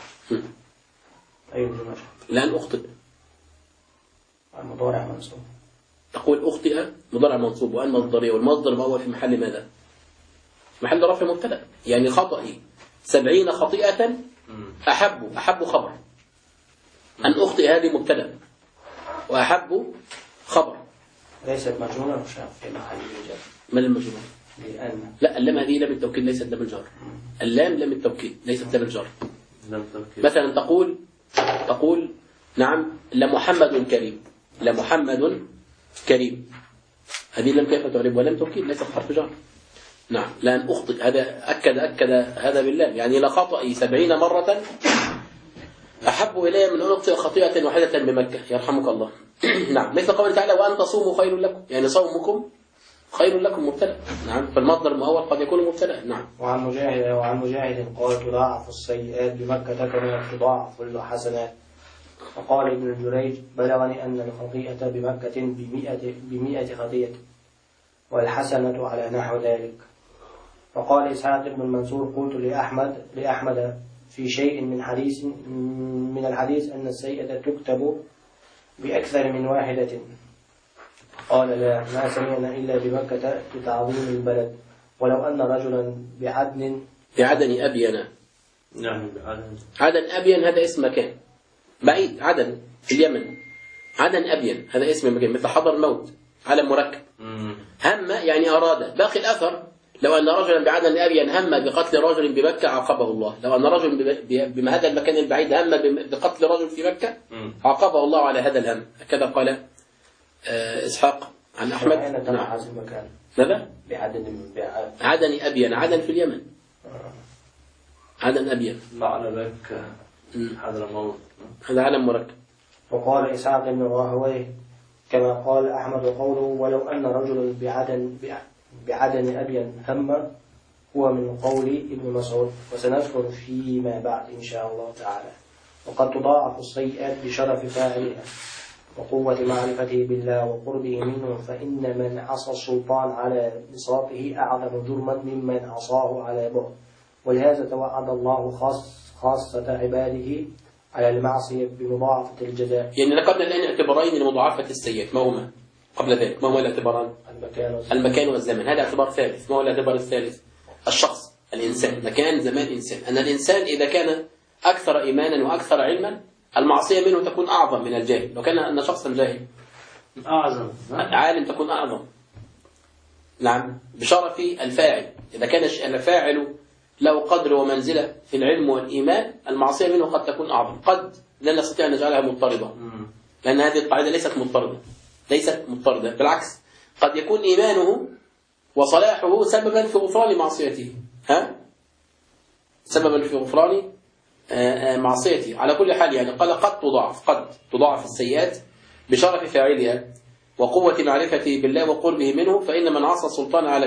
[SPEAKER 2] لأن أخطئ
[SPEAKER 3] المضارع منصوب،
[SPEAKER 2] تقول أخطئ مضارع منصوب وأن مصدرية، والمصدر هو في محل ماذا؟ محل رفع مبتدأ. يعني خطئي 70 خطيئة أحب خبر. أن أخطئ هذه مبتدأ وأحب خبر.
[SPEAKER 3] ليست مجهولة في محل الإيجاب.
[SPEAKER 2] من المجهول؟
[SPEAKER 3] لأن
[SPEAKER 2] لا، اللام هذه لام التوكيد ليست لام الجر. اللام لام التوكيد ليست لام الجر.
[SPEAKER 4] لم تركز.
[SPEAKER 2] مثلا تقول نعم لمحمد كريم، لمحمد كريم، هذه لم كيف تعرب ولم توكيد ليست حرف جر. نعم، لأن أخطئ، هذا أكد هذا بالله، يعني لخطئي 70 مرة أحب إلي من أن أخطئ خطيئة واحدة بمكة، يرحمك الله. نعم، مثل قوله تعالى وأن تصوموا خير لكم، يعني صومكم خير لكم مبتدأ. نعم، فالمصدر المؤول قد يكون مبتدأ. نعم.
[SPEAKER 3] وعن مجاهد قال تضاعف السيئات بمكة كما تضاعف الحسنات. وقال ابن جريج بلغني أن الخطيئة بمكة ب100 خطيئة والحسنة على نحو ذلك. وقال إسحاق بن المنصور قلت لأحمد في شيء من الحديث أن السيئة تكتب بأكثر من واحدة. قال لا، ما سمعنا إلا بمكة بتعظيم البلد، ولو أن رجلا
[SPEAKER 2] بعدن أبين.
[SPEAKER 4] نعم،
[SPEAKER 2] عدن أبين هذا اسم مكان بعيد، عدن في اليمن، عدن أبين هذا اسم مكان، مثل حضر موت علم مركب. هم يعني أراد. باقي الأثر لو أن رجلا بعدن أبين هم بقتل رجل بمكة عاقبه الله. لو أن رجل بهذا المكان البعيد هم بقتل رجل في مكة عاقبه الله على هذا الهم. هكذا قال إسحاق عن أحمد.
[SPEAKER 3] نعم.
[SPEAKER 2] ماذا؟
[SPEAKER 3] عدن
[SPEAKER 2] أبين، عدن في اليمن، عدن أبين
[SPEAKER 4] معنى مكة حضرموت،
[SPEAKER 2] هذا علم مركب.
[SPEAKER 3] وقال إسحاق بن راهويه كما قال أحمد قوله ولو أن رجلا بعدن أبين هم هو من قول ابن مسعود، وسنذكر فيما بعد إن شاء الله تعالى. وقد تضاعف السيئات بشرف فاعلها وقوة معرفته بالله وقربه منه، فإن من عصى السلطان على بساطه أعظم جرما ممن عصاه على بعد. ولهذا توعد الله خاصة عباده على المعصية بمضاعفة الجزاء.
[SPEAKER 2] يعني لقبنا الآن اعتبارين لمضاعفة السيئات، ما هما قبل ذلك؟ ما هما الاعتباران؟ المكان والزمان، هذا اعتبار ثالث. ما هو الاعتبار الثالث؟ الشخص، الإنسان، مكان زمان إنسان. أن الإنسان إذا كان أكثر إيمانا وأكثر علما المعصية منه تكون أعظم من الجاهل. لو كان أن شخصا جاهل
[SPEAKER 4] أعظم،
[SPEAKER 2] عالم تكون أعظم. نعم، بشرف الفاعل. إذا كان الفاعل له قدر ومنزلة في العلم والإيمان المعصية منه قد تكون أعظم. قد لا نستطيع أن نجعلها مضطردة، لأن هذه القاعدة ليست مضطردة، بالعكس قد يكون إيمانه وصلاحه سببا في غفران معصيته. سببا في غفران معصيته. على كل حال يعني قال قد تضاعف السيئات بشرف فاعلها وقوة معرفته بالله وقربه منه، فإن من عصى السلطان على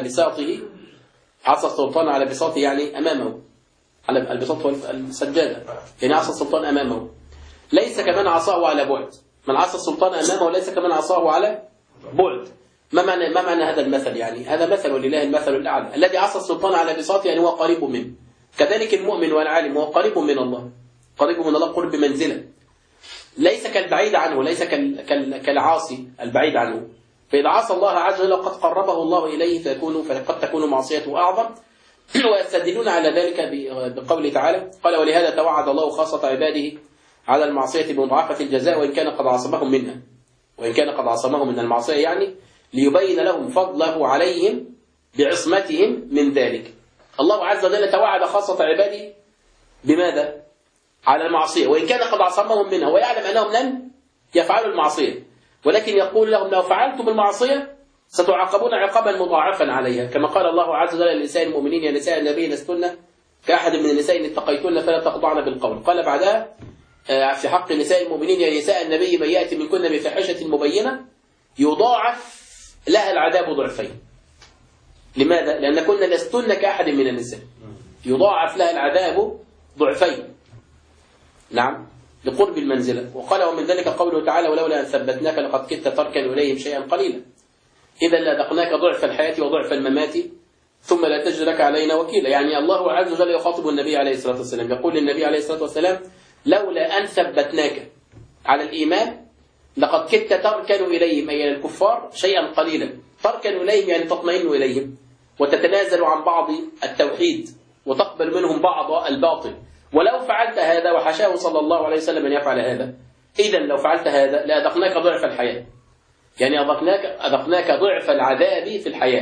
[SPEAKER 2] بساطه يعني أمامه، على البساط هو السجادة، يعني عصى السلطان أمامه ليس كمن عصاه على بعد. من عصى السلطان أمامه ليس كمن عصاه على بعد. ما معنى هذا المثل؟ يعني هذا مثل ولله المثل الأعلى. الذي عصى السلطان على بساطه يعني هو قريب منه. كذلك المؤمن والعالم هو قريب من الله، قرب منزله، ليس كالبعيد عنه، ليس كالعاصي البعيد عنه. فإذا عصى الله عز وجل قد قربه الله إليه فقد تكون معصيته أعظم. ويستدلون على ذلك بقوله تعالى قال ولهذا توعد الله خاصة عباده على المعصية بمضاعفة الجزاء وإن كان قد عصمهم منها، وإن كان قد عصمهم من المعصية يعني ليبين لهم فضله عليهم بعصمتهم من ذلك. الله عز وجل توعد خاصة عباده بماذا؟ على المعصية وإن كان قد عصمهم منها، ويعلم أنهم لن يفعلوا المعصية، ولكن يقول لهم لو فعلتم المعصية ستعاقبون عقابا مضاعفا عليها، كما قال الله عز وجل لنساء المؤمنين يا نساء النبي لستن كأحد من النساء إن اتقيتن فلا تخضعن بالقول. قال بعدها في حق نساء المؤمنين يا نساء النبي من يأتي منكن بفاحشة مبينة يضاعف لها العذاب ضعفين. لماذا؟ لأن كنا لستن كأحد من النساء، يضاعف لها العذاب ضعفين. نعم، لقرب المنزلة. وقال ومن ذلك قوله تعالى ولولا أن ثبتناك لقد كدت تركن إليهم شيئا قليلا إذا لذقناك ضعف الحياة وضعف الممات ثم لا تجد لك علينا وكيلا. يعني الله عز وجل يخاطب النبي عليه الصلاة والسلام، يقول للنبي عليه الصلاة والسلام لولا أن ثبتناك على الإيمان لقد كدت تركن إليهم أي الكفار شيئا قليلا. تركن إليهم يعني تطمئن إليهم وتتنازل عن بعض التوحيد وتقبل منهم بعض الباطل. ولو فعلت هذا، وحشاه صلى الله عليه وسلم أن يفعل هذا، إذا لو فعلت هذا لأذقناك ضعف الحياة، يعني أذقناك ضعف العذاب في الحياة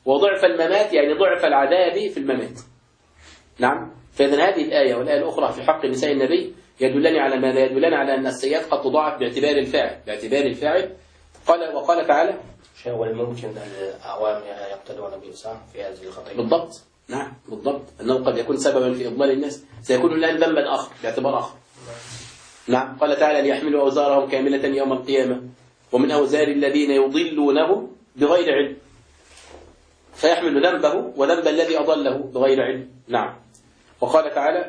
[SPEAKER 2] وضعف الممات يعني ضعف العذاب في الممات. نعم. فإذا هذه الآية والآية الأخرى في حق نساء النبي يدلني على ماذا؟ يدلني على أن السيئات قد تضاعف باعتبار الفاعل. وقال تعالى
[SPEAKER 3] والممكن الأعوام يقتدون بإنسان في هذه الخطيئة.
[SPEAKER 2] بالضبط. نعم بالضبط، أنه قد يكون سببا في إضلال الناس، سيكون الآن ذنبا آخر باعتبار آخر. نعم. قال تعالى ليحملوا أوزارهم كاملة يوم القيامة ومن أوزار الذين يضلونهم بغير علم، فيحمل ذنبه وذنب الذي أضله بغير علم. نعم. وقال تعالى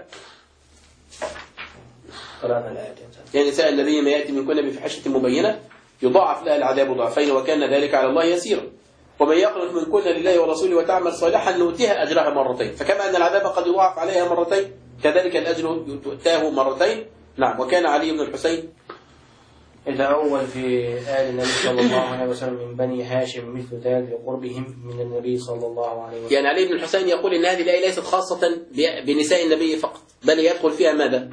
[SPEAKER 2] يا نساء الذين ما يأتي منكن بفحشة مبينة يضاعف لها العذاب ضعفين وكان ذلك على الله يسيرا ومن يقنط منكن لله ورسوله وتعمل صالحا نؤتيها أجرها مرتين. فكما أن العذاب قد يضاعف عليها مرتين كذلك الأجر يؤتاه مرتين. نعم. وكان علي بن الحسين
[SPEAKER 3] إذا أول في آل النبي صلى الله عليه وسلم من بني هاشم مثل ذلك لقربهم من النبي صلى الله عليه وسلم.
[SPEAKER 2] يعني علي بن الحسين يقول إن هذه الآية ليست خاصة بنساء النبي فقط، بل يدخل فيها ماذا؟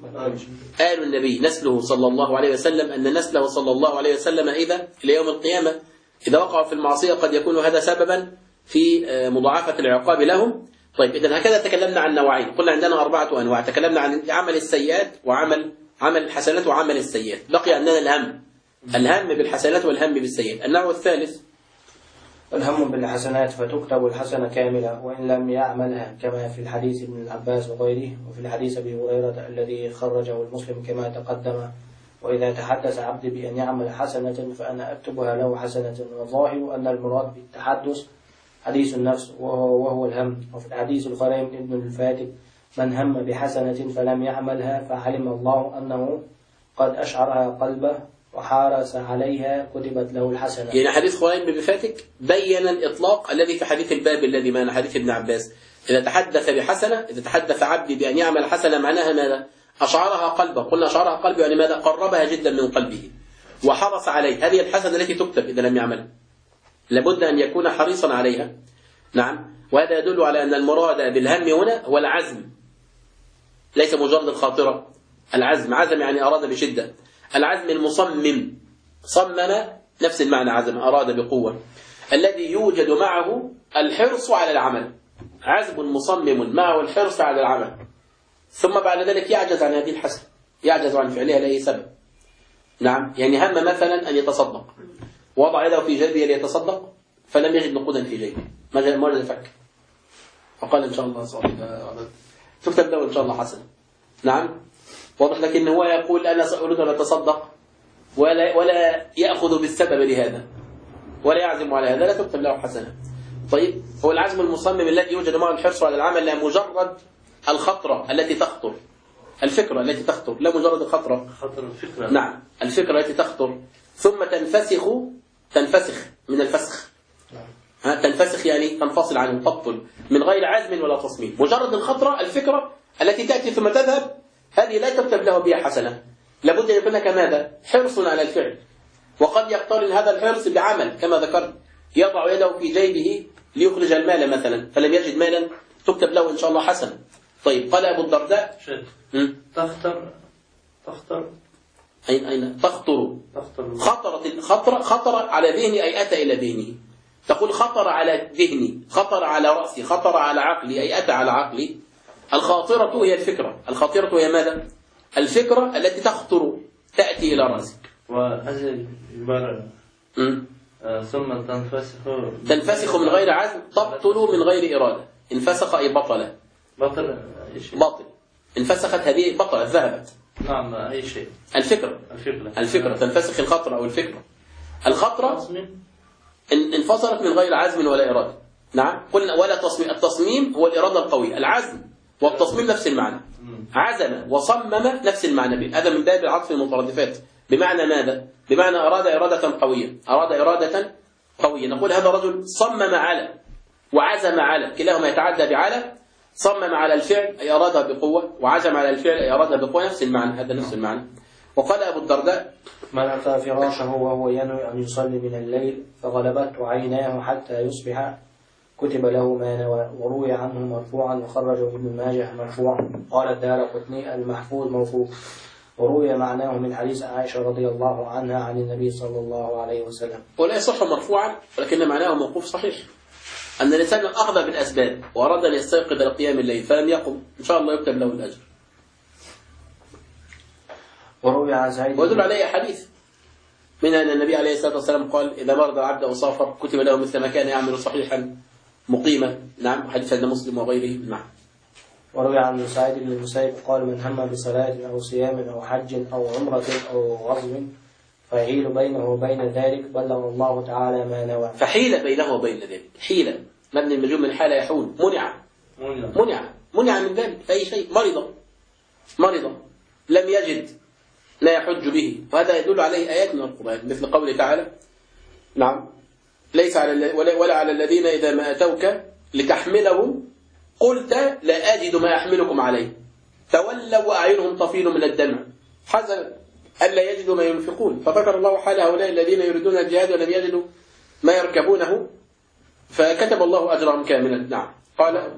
[SPEAKER 2] آل النبي نسله صلى الله عليه وسلم، أن نسله صلى الله عليه وسلم إذا إلى يوم القيامة إذا وقعوا في المعصية قد يكون هذا سببا في مضاعفة العقاب لهم. طيب إذن هكذا تكلمنا عن نوعين، قلنا عندنا 4 أنواع، تكلمنا عن عمل السيئات وعمل الحسنات وعمل السيئات، بقي عندنا الهم بالحسنات والهم بالسيئات. النوع الثالث
[SPEAKER 3] الهم بالحسنات فتكتب الحسنة كاملة وإن لم يعملها كما في الحديث ابن العباس وغيره، وفي الحديث أبي هريرة الذي خرجه المسلم كما تقدم وإذا تحدث عبدي بأن يعمل حسنة فأنا أكتبها له حسنة. والظاهر أن المراد بالتحدث حديث النفس وهو الهم. وفي الحديث الخريم ابن الفاتك من هم بحسنة فلم يعملها فعلم الله أنه قد أشعرها قلبه وحارس عليها كتبت له الحسنة.
[SPEAKER 2] يعني حديث خريم بن فاتك بين الإطلاق الذي في حديث الباب الذي معنا حديث ابن عباس، إذا تحدث بحسنة، إذا تحدث عبدي بأن يعمل حسنة معناها ماذا؟ أشعرها قلبه. قلنا أشعرها قلبه يعني ماذا؟ قربها جدا من قلبه وحرص عليه. هذه الحسنة التي تكتب إذا لم يعملها لابد أن يكون حريصا عليها. نعم. وهذا يدل على أن المراد بالهم هنا هو العزم، ليس مجرد الخاطرة. العزم، عزم يعني أراد بشدة. العزم المصمم، صمم نفس المعنى، عزم أراد بقوة، الذي يوجد معه الحرص على العمل. عزم مصمم معه الحرص على العمل ثم بعد ذلك يعجز عن هذه الحسنة، يعجز عن فعلها لأي سبب. نعم. يعني هم مثلا أن يتصدق، وضع يده في جيبه ليتصدق فلم يجد نقودا في جيبه، مجد فك، فقال إن شاء الله تكتب له إن شاء الله حسنة. نعم. واضح. لكن هو يقول أنا سأريد أن أتصدق ولا يأخذ بالسبب لهذا ولا يعزم على هذا، لا تكتب له حسنة. طيب هو العزم المصمم الذي يوجد معه الحرص على العمل، لا مجرد الخطرة التي تخطر، الفكرة التي تخطر، لا مجرد الخطرة. نعم. الفكرة التي تخطر ثم تنفسخ من الفسخ. تنفسخ يعني تنفصل عنه، تبطل من غير عزم ولا تصميم. مجرد الخطرة، الفكرة التي تأتي ثم تذهب، هذه لا تكتب له بها حسنة. لابد أن يكون لك ماذا؟ حرص على الفعل. وقد يقترن هذا الحرص بعمل كما ذكرت، يضع يده في جيبه ليخرج المال مثلا فلم يجد مالا، تكتب له إن شاء الله حسنة. طيب قال أبو الدرداء أين تخطر خطر على ذهني أي أتى إلى ذهني. تقول خطر على ذهني، خطر على رأسي، خطر على عقلي أي أتى على عقلي. الخاطرة هي الفكرة، الخاطرة هي ماذا؟ الفكرة التي تخطر تأتي إلى رأسك.
[SPEAKER 4] وهذه العبارة ثم تنفسخ
[SPEAKER 2] من غير عزم، تبطل من غير إرادة. انفسخ أي بطل. باطل. انفسخت هذه بطلت، ذهبت.
[SPEAKER 4] نعم. أي شيء.
[SPEAKER 2] الفكرة تنفسخ الخطرة أو الفكرة. الخطرة انفصلت من غير عزم ولا إرادة. نعم. قلنا ولا تصميم. التصميم هو الإرادة القوية، العزم والتصميم نفس المعنى. عزم وصمم نفس المعنى، هذا من باب العطف المترادفات. بمعنى ماذا؟ بمعنى أراد إرادة قوية. نقول هذا رجل صمم على وعزم على، كلاهما يتعدى بعلى. صمم على الفعل أي أرادها بقوة، وعزم على الفعل أي أرادها بقوة، نفس المعنى، هذا نفس المعنى. وقال أبو الدرداء
[SPEAKER 3] من أتى فراشه وهو ينوي أن يصلي من الليل فغلبته عيناه حتى يصبح كتب له ما نوى. وروي عنه مرفوعا وخرجه ابن ماجه مرفوعا. قال الدارقطني المحفوظ موقوف. وروي معناه من حديث عائشة رضي الله عنها عن النبي صلى الله عليه وسلم.
[SPEAKER 2] ولا يصح مرفوعا ولكن معناه موقوف صحيح. أن الإنسان أخذ بالأسباب وأراد أن يستيقظ لقيام الليل فلم يقم، إن شاء الله يكتب له الأجر.
[SPEAKER 3] وروي عن سعيد
[SPEAKER 2] ويدل عليه حديث منها أن النبي عليه الصلاة والسلام قال: إذا مرض العبد أو سافر كتب له مثل ما كان يعمل صحيحا مقيما. نعم، حديث عند مسلم وغيره. نعم.
[SPEAKER 3] وروي عن سعيد بن المسيب قال: من هم بصلاة أو صيام أو حج أو عمرة أو غزو فيحيل بينه وبين ذلك بلغ الله تعالى ما نوى.
[SPEAKER 2] فحيل بينه وبين ذلك، حيل مبني المجهول من حال يحول، منع من ذلك أي شيء. مرض لم يجد لا يحج به، وهذا يدل عليه آيات من القرآن مثل قوله تعالى: نعم، ليس على ولا على الذين إذا ما أتوك لتحملهم قلت لا أجد ما أحملكم عليه تولوا وأعينهم تفيض من الدمع حزنا ألا يجدوا ما ينفقون. فذكر الله حال هؤلاء الذين يريدون الجهاد ولم يجدوا ما يركبونه فكتب الله أجرهم كاملا. نعم. قال: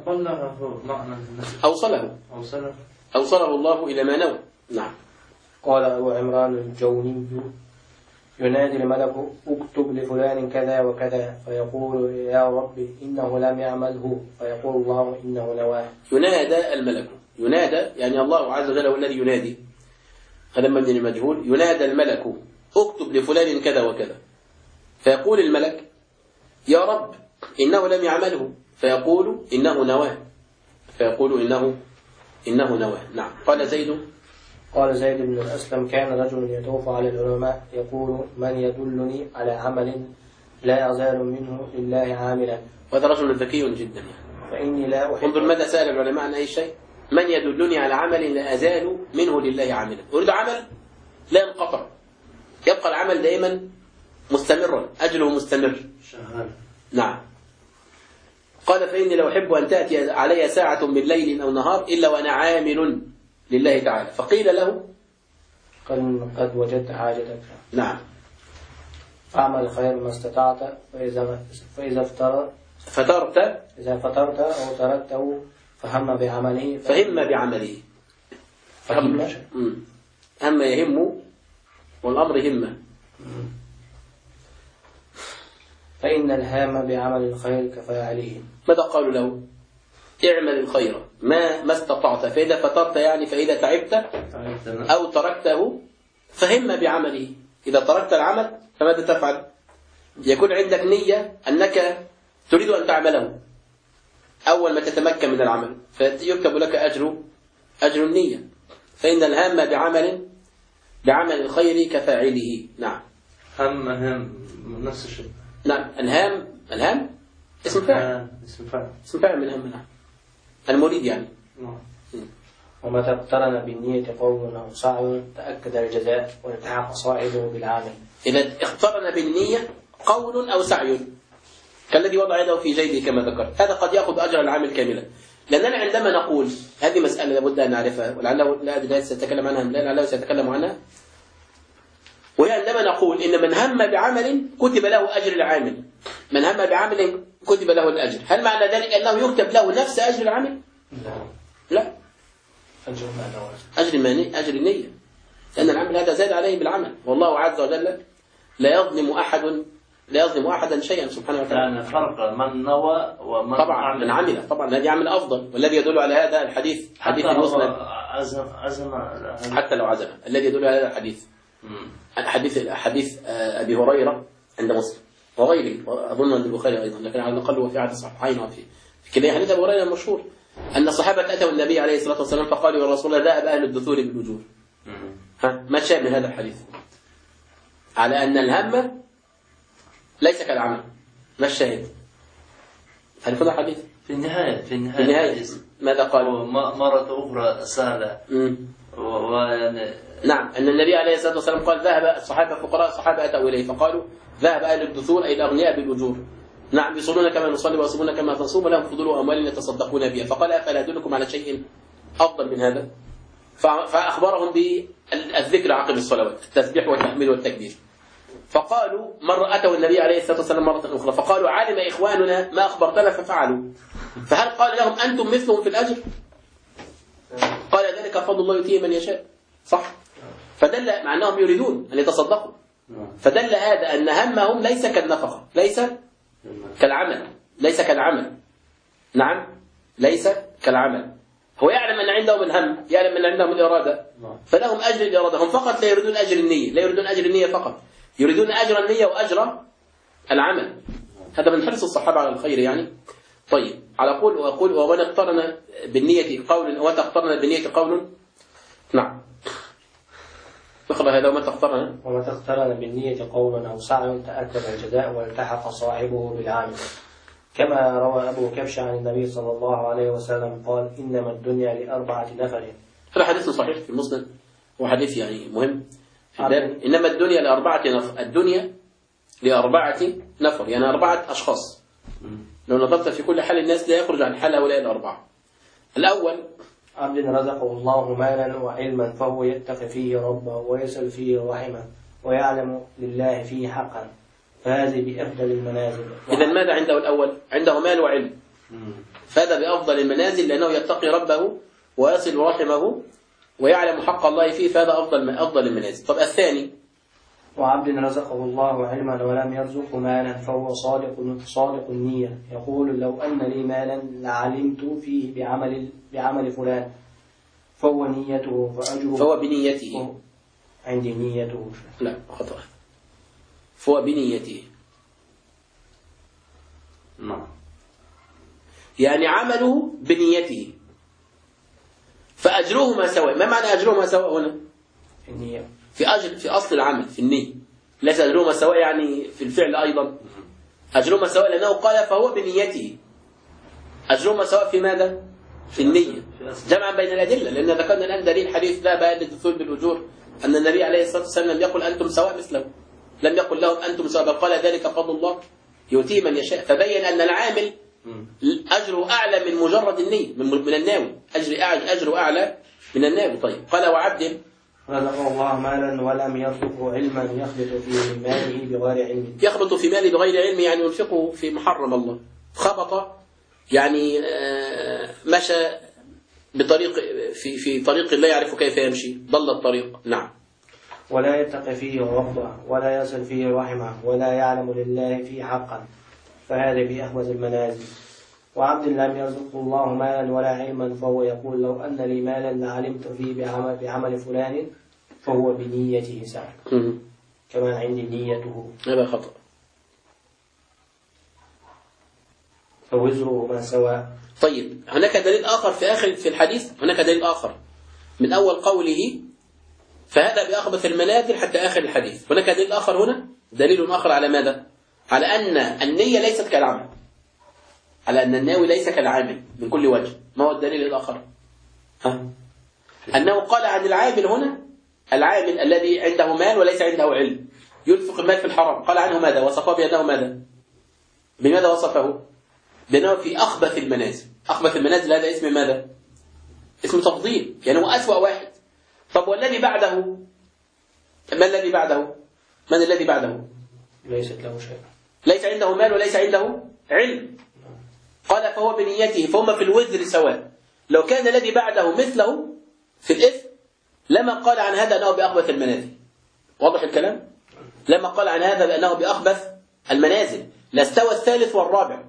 [SPEAKER 2] أوصله الله إلى ما نوى. نعم.
[SPEAKER 3] قال أبو عمران الجوني: ينادي الملك: اكتب لفلان كذا وكذا، فيقول: يا رب إنه لم يعمله، فيقول الله: إنه نواه.
[SPEAKER 2] ينادى الملك، ينادى يعني الله عز وجل هو الذي ينادي، هذا مبني للمجهول. ينادى الملك: اكتب لفلان كذا وكذا، فيقول الملك: يا رب إنه لم يعمله، فيقول: إنه نواه، فيقول: إنه نواه. نعم. قال
[SPEAKER 3] زيد بن الأسلم: كان رجل يطوف على العلماء يقول: من يدلني على عمل لا أزال منه لله عاملا.
[SPEAKER 2] وهذا رجل ذكي جدا
[SPEAKER 3] فإني لا أحب.
[SPEAKER 2] انظر ماذا سأل العلماء عن أي شيء: من يدلني على عمل لا أزال منه لله عاملا. أريد عمل لا ينقطع، يبقى العمل دائما مستمرا، أجله مستمر
[SPEAKER 4] شغال.
[SPEAKER 2] نعم. قال: فإني لو أحب أن تأتي علي ساعة من ليل أو نهار إلا وأنا عامل لله تعالى. فقيل له:
[SPEAKER 3] قد وجدت حاجتك.
[SPEAKER 2] نعم.
[SPEAKER 3] فاعمل الخير ما استطعت، فإذا فترت أو تركته فهم بعمله.
[SPEAKER 2] هم يهم، والأمر همة.
[SPEAKER 3] فإن الهام بعمل الخير كفاعله.
[SPEAKER 2] ماذا قالوا له؟ اعمل الخير ما استطعت، فإذا فترت يعني فإذا تعبت أو تركته فهم بعمله. إذا تركت العمل فماذا تفعل؟ يكون عندك نية أنك تريد أن تعمله أول ما تتمكن من العمل، فيكتب لك أجر النية. فإن الهام بعمل الخير كفاعله. نعم.
[SPEAKER 4] هم نفس الشيء.
[SPEAKER 2] نعم. الهام اسم فاعل من هم. نعم. المريد يعني.
[SPEAKER 3] ومتى اقترن بالنية قول أو سعي تأكد الجزاء والتحق صاحبه بالعمل.
[SPEAKER 2] إذا اقترن بالنية قول أو سعي كالذي وضع يده في جيبه كما ذكرت، هذا قد يأخذ أجر العامل كاملا. لأننا عندما نقول هذه مسألة لابد أن نعرفها، ولعله لا أدري سيتكلم عنها، لعله سيتكلم عنها، وهي عندما نقول إن من هم بعمل كتب له أجر العامل، من هم بعمل كتب له الأجر، هل معنى ذلك أنه يكتب له نفس أجر العامل؟ لا. أجر النية، لأن العمل هذا زاد عليه بالعمل، والله عز وجل لا يظلم أحدا شيئا سبحانه وتعالى.
[SPEAKER 4] يعني فرق من نوى ومن
[SPEAKER 2] طبعا من عمل، طبعا الذي عمل أفضل، والذي يدل على هذا الحديث حديث المسند حتى لو عزم، الذي يدل على هذا الحديث حديث أبي هريرة عند مسلم وغيره، وأظن عند البخاري أيضا، لكن على الأقل وفي عهد الصحيحين وفي كلية حديث أبي هريرة المشهور أن الصحابة أتوا النبي عليه الصلاة والسلام فقالوا: يا رسول الله ذهب أهل الدثور بالأجور. ما شاء من هذا الحديث؟ على أن الهم ليس كالعمل. ما الشاهد؟ هل كنا حديث؟
[SPEAKER 4] في النهاية
[SPEAKER 2] ماذا قالوا؟
[SPEAKER 4] مرة أخرى سهلة.
[SPEAKER 2] نعم، أن النبي عليه الصلاة والسلام قال: ذهب الصحابة فقراء الصحابة أتوا إليه فقالوا: ذهب أهل الدثور أي الأغنياء بالأجور. نعم، يصلون كما نصلي ويصومون كما نصوم ولهم فضول أموال يتصدقون بها. فقال: أفلا أدلكم على شيء أفضل من هذا؟ فأخبرهم بالذكر عقب الصلوات، التسبيح والتحميد والتكبير. فقالوا: مرة أتوا النبي عليه الصلاة والسلام مرة أخرى فقالوا: علم إخواننا ما أخبرتنا ففعلوا، فهل قال لهم أنتم مثلهم في الأجر؟ قال: ذلك فضل الله يؤتيه من يشاء. صح؟ فدل مع أنهم يريدون أن يتصدقوا، فدل هذا أن همهم ليس كالنفقة، ليس كالعمل، ليس كالعمل. نعم، ليس كالعمل. هو يعلم أن عندهم الهم، يعلم أن عندهم الإرادة، فلهم أجر الإرادة. هم فقط لا يريدون أجر النية، لا يريدون أجر النية فقط، يريدون أجر النية وأجر العمل. هذا من حرص الصحابة على الخير يعني. طيب، على قول وأقول ومن اقترن بالنية قول وتقترن بالنية قول. نعم، اقرأ هذا. ومن
[SPEAKER 3] اقترن بالنية قول أو سعي تأكد الجزاء والتحق صاحبه بالعامل، كما روى أبو كبش عن النبي صلى الله عليه وسلم قال: إنما الدنيا ل4 نفر.
[SPEAKER 2] هذا حديث صحيح في المسند، وحديث يعني مهم. إنما الدنيا ل4 نفر، الدنيا ل4 نفر يعني 4 أشخاص. لو نظرت في كل حال الناس لا يخرج عن حال هؤلاء ال4. الأول
[SPEAKER 3] عبد رزقه الله مالا وعلما فهو يتقي فيه ربه ويصل فيه رحمه ويعلم لله فيه حقا، فهذه بأفضل المنازل.
[SPEAKER 2] إذا ماذا عنده الأول؟ عنده مال وعلم، فهذا بأفضل المنازل لأنه يتقي ربه ويصل رحمه ويعلم حق الله فيه، فهذا أفضل المنازل. طب الثاني:
[SPEAKER 3] وعبد رزقه الله علما ولم يرزقه مالا فهو صادق النية، يقول: لو أن لي مالا لعلمت فيه بعمل فلان، فهو نيته فأجره.
[SPEAKER 2] فهو بنيته.
[SPEAKER 3] عندي نيته.
[SPEAKER 2] لا، خطأ. فهو بنيته.
[SPEAKER 4] نعم.
[SPEAKER 2] يعني عمله بنيته، فأجرهما سواء. ما معنى أجرهما سواء هنا؟
[SPEAKER 3] النية.
[SPEAKER 2] في أصل العمل، في النية. ليس أجرهما سواء يعني في الفعل أيضا. أجرهما سواء لأنه قال فهو بنيته. أجرهما سواء في ماذا؟ في النية. جمعا بين الأدلة، لأن ذكرنا الآن دليل حديث لا بأن الدخول بالأجور، أن النبي عليه الصلاة والسلام لم يقل أنتم سواء مثله، لم يقل لهم أنتم سواء، بل قال ذلك فضل الله يؤتيه من يشاء. فبين أن العامل أجره أعلى من مجرد النية، من الناوي. أجره أعلى من الناوي. طيب، قال: وعبد
[SPEAKER 3] رزقه الله مالا ولم يرزقه علما يخبط في ماله بغير علم.
[SPEAKER 2] يخبط في ماله بغير علم يعني ينفقه في محرم الله. خبط يعني مشى بطريق في طريق لا يعرف كيف يمشي، ضل الطريق. نعم.
[SPEAKER 3] ولا يتقي فيه ربه ولا يصل فيه رحمه ولا يعلم لله فيه حقا، فهذا بأخبث المنازل. وعبد لم يرزقه الله مالا ولا علما فهو يقول: لو أن لي مالا لعلمت فيه بعمل فلان، فهو بنيته سعي، كمان عندي نيته.
[SPEAKER 2] هذا خطأ.
[SPEAKER 3] فوزره سواء.
[SPEAKER 2] طيب، هناك دليل آخر في الحديث، هناك دليل آخر من أول قوله فهذا بأخبث المنازل حتى آخر الحديث. هناك دليل آخر هنا، دليل آخر على ماذا؟ على أن النية ليست كالعمل، على أن الناوي ليس كالعامل من كل وجه. ما هو الدليل الآخر؟ أنه قال عن العامل هنا، العامل الذي عنده مال وليس عنده علم، ينفق المال في الحرام، قال عنه ماذا؟ وصفه بأنه ماذا؟ بماذا وصفه؟ بأنه في أخبث المنازل. أخبث المنازل هذا اسم ماذا؟ اسم تفضيل، يعني هو أسوأ واحد. طب والذي بعده؟ ما الذي بعده؟ من الذي بعده؟
[SPEAKER 3] ليست له شيء،
[SPEAKER 2] ليس عنده مال وليس عنده علم. قال فهو بنيته، فهم في الوزر سواء. لو كان الذي بعده مثله في الإثم لما قال عن هذا أنه بأخبث المنازل. واضح الكلام؟ لما قال عن هذا بأنه بأخبث المنازل لاستوى الثالث والرابع.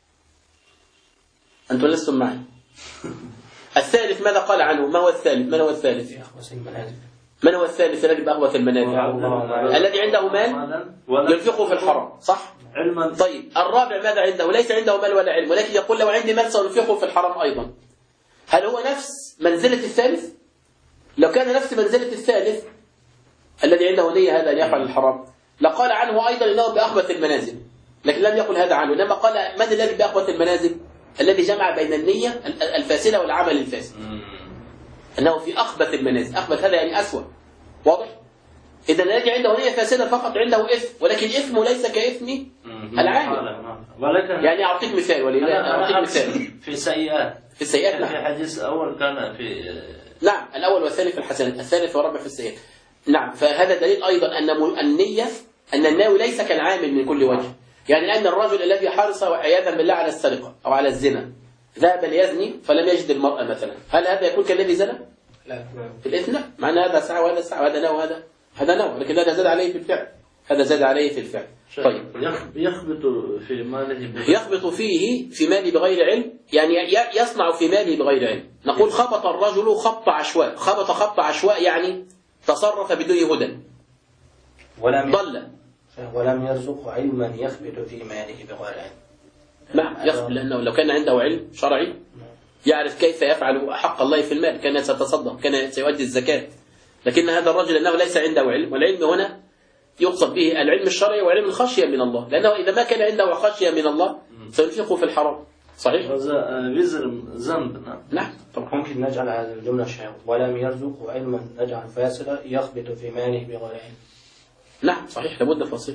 [SPEAKER 2] أنتم لستم معي. الثالث ماذا قال عنه؟ ما هو الثالث؟ من هو الثالث؟ من هو الثالث الذي بأخبث المنازل؟ الذي عنده مال ينفقه في الحرام، صح؟
[SPEAKER 4] علما.
[SPEAKER 2] طيب، الرابع ماذا عنده؟ ليس عنده مال ولا علم، ولكن يقول لو عندي مال سأنفقه في الحرام أيضا. هل هو نفس منزلة الثالث؟ لو كان نفس منزلة الثالث الذي عنده نية هذا أن يفعل الحرام لقال عنه أيضا أنه بأخبث المنازل، لكن لم يقل هذا عنه، إنما قال من الذي بأخبث المنازل؟ الذي جمع بين النية الفاسدة والعمل الفاسد، أنه في أخبث المنازل. أخبث هذا يعني أسوأ. واضح؟ إذا الذي عنده نية فاسدة فقط عنده إثم، ولكن إثمه ليس كإثم العامل. يعني أعطيك مثال ولله أعطيك مثال
[SPEAKER 4] في السيئات.
[SPEAKER 2] في السيئات
[SPEAKER 4] في الحديث الأول كان في
[SPEAKER 2] نعم، الأول والثاني في الحسنات، الثالث والرابع في السيئات. نعم، فهذا دليل أيضا أن النية، أن الناوي ليس كالعامل من كل وجه. يعني أن الرجل الذي حرص عياذا بالله على السرقة أو على الزنا ذهب ليزني فلم يجد المرأة مثلا، هل هذا يكون كالذي زنى؟ لا. في الإثم لا، معنى هذا سعى وهذا سعى، وهذا نوى هذا نوى، لكن هذا زاد عليه بالفعل، هذا زاد عليه في الفعل. طيب
[SPEAKER 4] يخبط في ماله
[SPEAKER 2] يخبط فيه في ماله بغير علم، يعني يصنع في ماله بغير علم. نقول خبط الرجل خبط عشواء، خبط عشواء يعني تصرف بدون هدى، ضل.
[SPEAKER 3] ولم يرزقه علما يخبط في ماله بغير علم.
[SPEAKER 2] نعم يخبط، لأنه لو كان عنده علم شرعي يعرف كيف يفعل حق الله في المال كان سيتصدق، كان سيؤدي الزكاة. لكن هذا الرجل أنه ليس عنده علم، والعلم هنا يقصد به العلم الشرعي وعلم الخشية من الله، لأنه إذا ما كان عنده خشية من الله سينفقه في الحرام. صحيح؟
[SPEAKER 4] وزر ذنب.
[SPEAKER 2] نعم طبعا.
[SPEAKER 3] ممكن نجعل هذه الجملة شاذة، ولم يرزقه علما نجعل فاسدا يخبط في ماله بغير علم.
[SPEAKER 2] نعم صحيح، لابد فاصلة،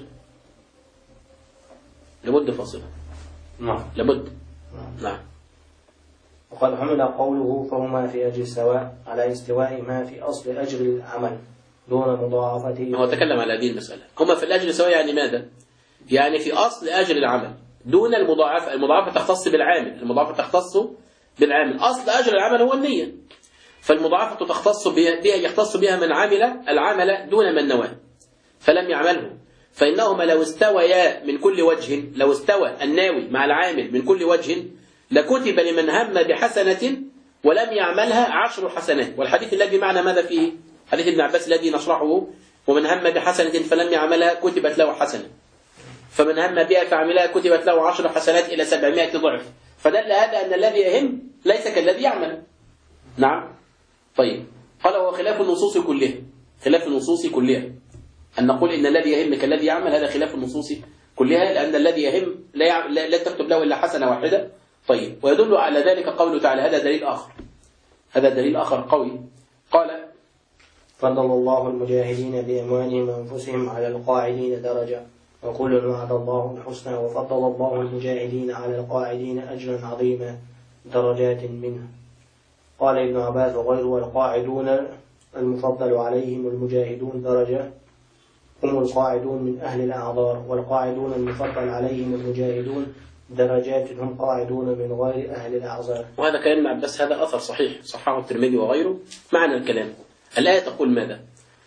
[SPEAKER 2] لابد فاصلة.
[SPEAKER 3] نعم
[SPEAKER 2] لابد. نعم.
[SPEAKER 3] وقد حمل قوله فهما في أجر سواء على استواء ما في أصل أجر العمل دون مضاعفته.
[SPEAKER 2] هو تكلم على هذه المسألة، هما في الأجر سواء يعني ماذا؟ يعني في أصل أجر العمل دون المضاعفة. المضاعفة تختص بالعامل، المضاعفة تختص بالعامل. أصل أجر العمل هو النية، فالمضاعفة تختص بها يختص بها من عمل العمل دون من نواه فلم يعمله. فإنهما لو استويا من كل وجه، لو استوى الناوي مع العامل من كل وجه لكتب لمن هم بحسنة ولم يعملها 10 حسنات. والحديث الذي معنا ماذا فيه؟ حديث ابن عباس الذي نشرحه: ومن هم بحسنة فلم يعملها كتبت له حسنة، فمن هم بها فعملها كتبت له 10 حسنات إلى 700 ضعف. فدل هذا أن الذي يهم ليس كالذي يعمل. نعم. طيب قال هو خلاف النصوص كلها، خلاف النصوص كلها أن نقول إن الذي يهم كالذي يعمل، هذا خلاف النصوص كلها، لأن الذي يهم لا تكتب له إلا حسنة واحدة. طيب ويدل على ذلك قوله تعالى، هذا دليل آخر، هذا دليل آخر قوي. قال:
[SPEAKER 3] فضل الله المجاهدين بأموالهم وأنفسهم على القاعدين درجة وكل وعد الله الحسنى وفضل الله المجاهدين على القاعدين أجرا عظيما درجات منه. قال ابن عباس وغيره: والقاعدون المفضل عليهم المجاهدون درجة هم القاعدون من أهل الأعذار، والقاعدون المفضل عليهم المجاهدون درجات هم قاعدون من غير أهل الأعذار.
[SPEAKER 2] وهذا كلام ابن عباس، هذا أثر صحيح صححه الترمذي وغيره. معنى الكلام الآية تقول ماذا؟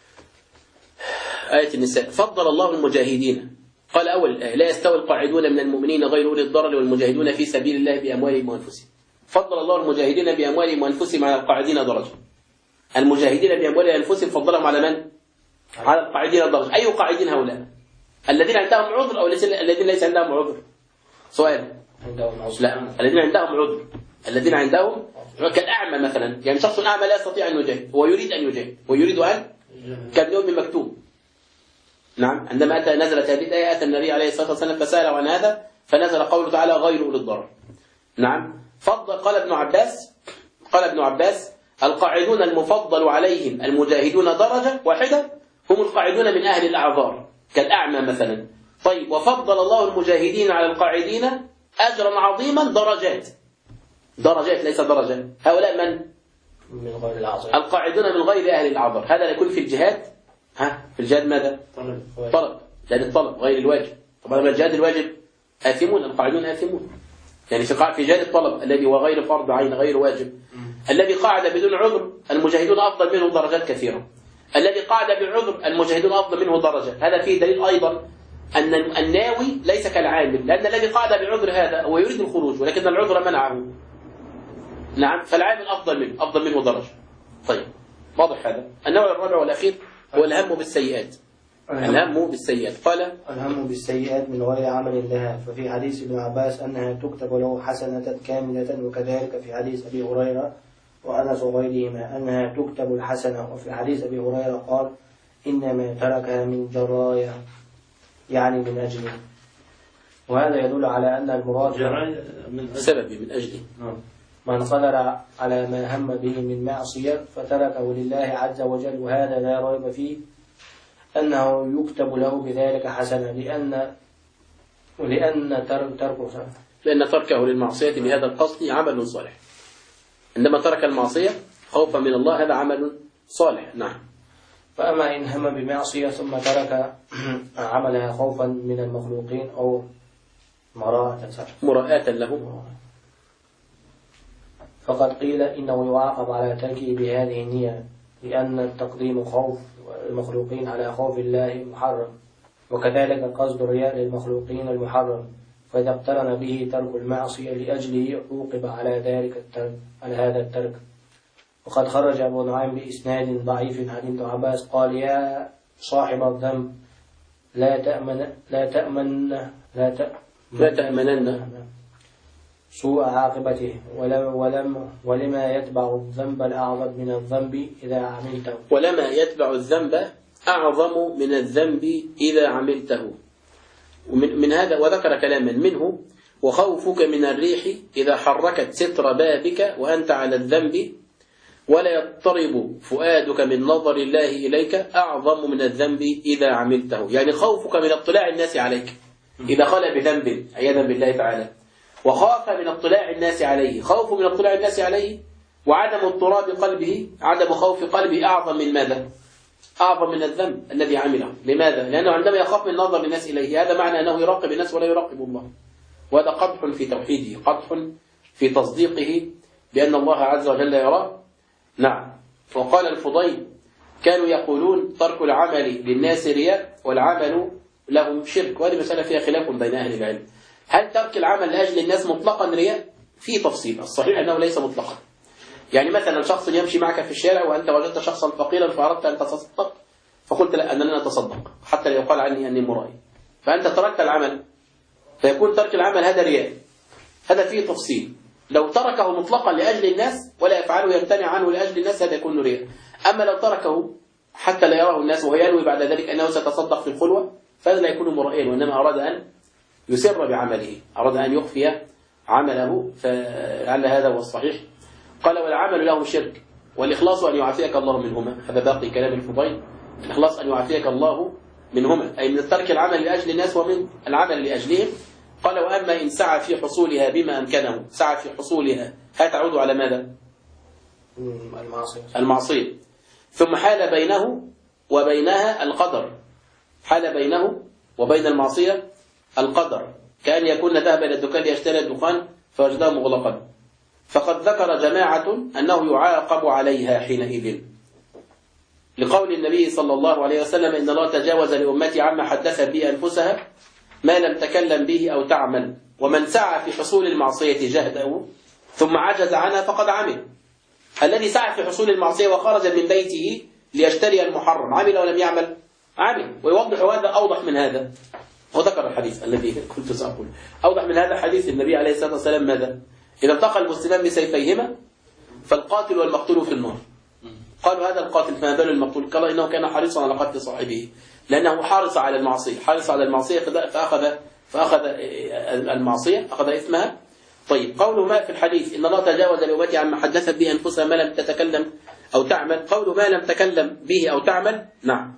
[SPEAKER 2] آية النساء: فضل الله المجاهدين. قال أول الآية: لا يستوي القاعدون من المؤمنين غير أولي الضرر والمجاهدون في سبيل الله بأموالهم وأنفسهم. فضل الله المجاهدين بأموالهم وأنفسهم على القاعدين درجة. المجاهدين بأموالهم وأنفسهم فضلهم على من؟ على القاعدين درجة. أي قاعدين هؤلاء؟ الذين عندهم عذر أو الذين ليس عندهم عذر؟ سؤال. لا، الذين عندهم عذر، الذين عندهم كالأعمى مثلا، يعني شخص أعمى لا يستطيع أن يجاهد ويريد أن يجاهد ويريد أن كابن أم مكتوم. نعم. عندما نزلت هذه الآية أتى النبي عليه الصلاة والسلام فسأله عن هذا فنزل قوله تعالى: غير أولي الضرر. نعم. فضل. قال ابن عباس: القاعدون المفضل عليهم المجاهدون درجة واحدة هم القاعدون من أهل الأعذار كالأعمى مثلا. طيب وفضل الله المجاهدين على القاعدين أجرا عظيما درجات. درجات ليس درجة. هؤلاء من
[SPEAKER 3] غير الأعذار،
[SPEAKER 2] القاعدون من غير أهل الأعذار. هذا يكون في الجهاد. في الجهاد ماذا؟ طلب. جهاد الطلب غير الواجب. طبعا الجهاد الواجب آثمون، القاعدون آثمون. يعني في جهاد الطلب الذي هو غير فرض عين غير واجب، الذي قاعد بدون عذر المجاهدون أفضل منه درجات كثيرة. الذي قاعد بعذر المجاهدون أفضل منه درجات. هذا فيه دليل أيضا أن الناوي ليس كالعامل، لأن الذي قاعد بعذر هذا هو يريد الخروج ولكن العذر منعه. نعم. فالعامل أفضل منه درجة. طيب واضح هذا. النوع الرابع والأخير هو الهم بالسيئات. الهم بالسيئات. قال:
[SPEAKER 3] الهم بالسيئات من غير عمل لها. ففي حديث ابن عباس أنها تكتب له حسنة كاملة، وكذلك في حديث أبي هريرة وأنس وغيرهما أنها تكتب الحسنة. وفي حديث أبي هريرة قال: إنما تركها من جرايا، يعني من أجله. وهذا يدل على أن المراد
[SPEAKER 2] من سبب من أجله.
[SPEAKER 3] من قدر على ما هم به من معصية فتركه لله عز وجل، وهذا لا ريب فيه أنه يكتب له بذلك حسنة، لأن
[SPEAKER 2] تركه للمعصية بهذا القصد عمل صالح. عندما ترك المعصية خوفا من الله هذا عمل صالح. نعم.
[SPEAKER 3] فأما إن هم بمعصية ثم ترك عملها خوفا من المخلوقين أو
[SPEAKER 2] مراءة له
[SPEAKER 3] فقد قيل إنه يعاقب على تركه بهذه النية، لأن التقديم خوف المخلوقين على خوف الله محرم، وكذلك قصد الرياء للمخلوقين المحرم، فإذا اقترن به ترك المعصية لأجله عوقب على ذلك على هذا الترك. وقد خرج أبو نعيم بإسناد ضعيف عن ابن عباس قال: يا صاحب الذنب لا تأمنن سوء عاقبته، ولما يتبع الذنب الأعظم من الذنب إذا عملته.
[SPEAKER 2] ولما يتبع الذنب أعظم من الذنب إذا عملته. من هذا وذكر كلاما منه: وخوفك من الريح إذا حركت ستر بابك وأنت على الذنب ولا يضطرب فؤادك من نظر الله إليك أعظم من الذنب إذا عملته. يعني خوفك من اطلاع الناس عليك إذا خلى بذنب عياذا بالله تعالى، وخاف من اطلاع الناس عليه، خوف من اطلاع الناس عليه وعدم اضطراب قلبه، عدم خوف قلبه أعظم من ماذا؟ أعظم من الذنب الذي عمله. لماذا؟ لأنه عندما يخاف من نظر الناس إليه هذا معنى أنه يراقب الناس ولا يراقب الله، وهذا قدح في توحيده، قدح في تصديقه بأن الله عز وجل يراه. نعم. وقال الفضيل: كانوا يقولون ترك العمل للناس رياء والعمل لهم شرك. وهذه مسألة فيها خلاف بين أهل العلم، هل ترك العمل لأجل الناس مطلقا رياء؟ في تفصيل. الصحيح أنه ليس مطلقا. يعني مثلا شخص يمشي معك في الشارع وأنت وجدت شخصا فقيرا فأردت أن تتصدق، فقلت لا، أنا لن أتصدق حتى لا يقال عني أني مرائي، فأنت تركت العمل، فيكون ترك العمل هذا رياء. هذا فيه تفصيل. لو تركه مطلقا لأجل الناس ولا يفعله يمتنع عنه لأجل الناس هذا يكون رياء. أما لو تركه حتى لا يراه الناس وينوي بعد ذلك أنه سيتصدق في الخلوة فهذا لا يكون مرائيا، وإنما أراد أن يسر بعمله، أراد أن يخفي عمله، فلعل هذا هو الصحيح. قال: والعمل له شرك والإخلاص أن يعافيك الله منهما. هذا باقي كلام الفضيل. الإخلاص أن يعافيك الله منهما، أي من ترك العمل لأجل الناس ومن العمل لأجلهم. قال: وأما إن سعى في حصولها بما أمكنه، سعى في حصولها، هتعود على ماذا؟ المعصية. ثم حال بينه وبينها القدر، حال بينه وبين المعصية القدر، كأن يكون ذهب إلى الدكان ليشتري الدخان فوجده مغلقا، فقد ذكر جماعة أنه يعاقب عليها حينئذ، لقول النبي صلى الله عليه وسلم: إن الله تجاوز لأمتي عما حدثت به أنفسها ما لم تكلم به أو تعمل، ومن سعى في حصول المعصية جهده ثم عجز عنها فقد عمل. الذي سعى في حصول المعصية وخرج من بيته ليشتري المحرم عمل ولم يعمل؟ عمل. ويوضح هذا أوضح من هذا، وذكر الحديث الذي كنت سأقول أوضح من هذا حديث النبي عليه الصلاة والسلام: ماذا؟ إذا التقى المسلمان بسيفيهما فالقاتل والمقتول في النار. قالوا: هذا القاتل فما بال المقتول؟ قال: إنه كان حريصا على قتل صاحبه، لأنه حارس على المعصية، حارس على المعصية فأخذ المعصية، أخذ إثمها. طيب، قوله ما في الحديث: إن الله تجاوز لأمتي عما حدثت به أنفسها ما لم تتكلم أو تعمل، قوله ما لم تكلم به أو تعمل، نعم.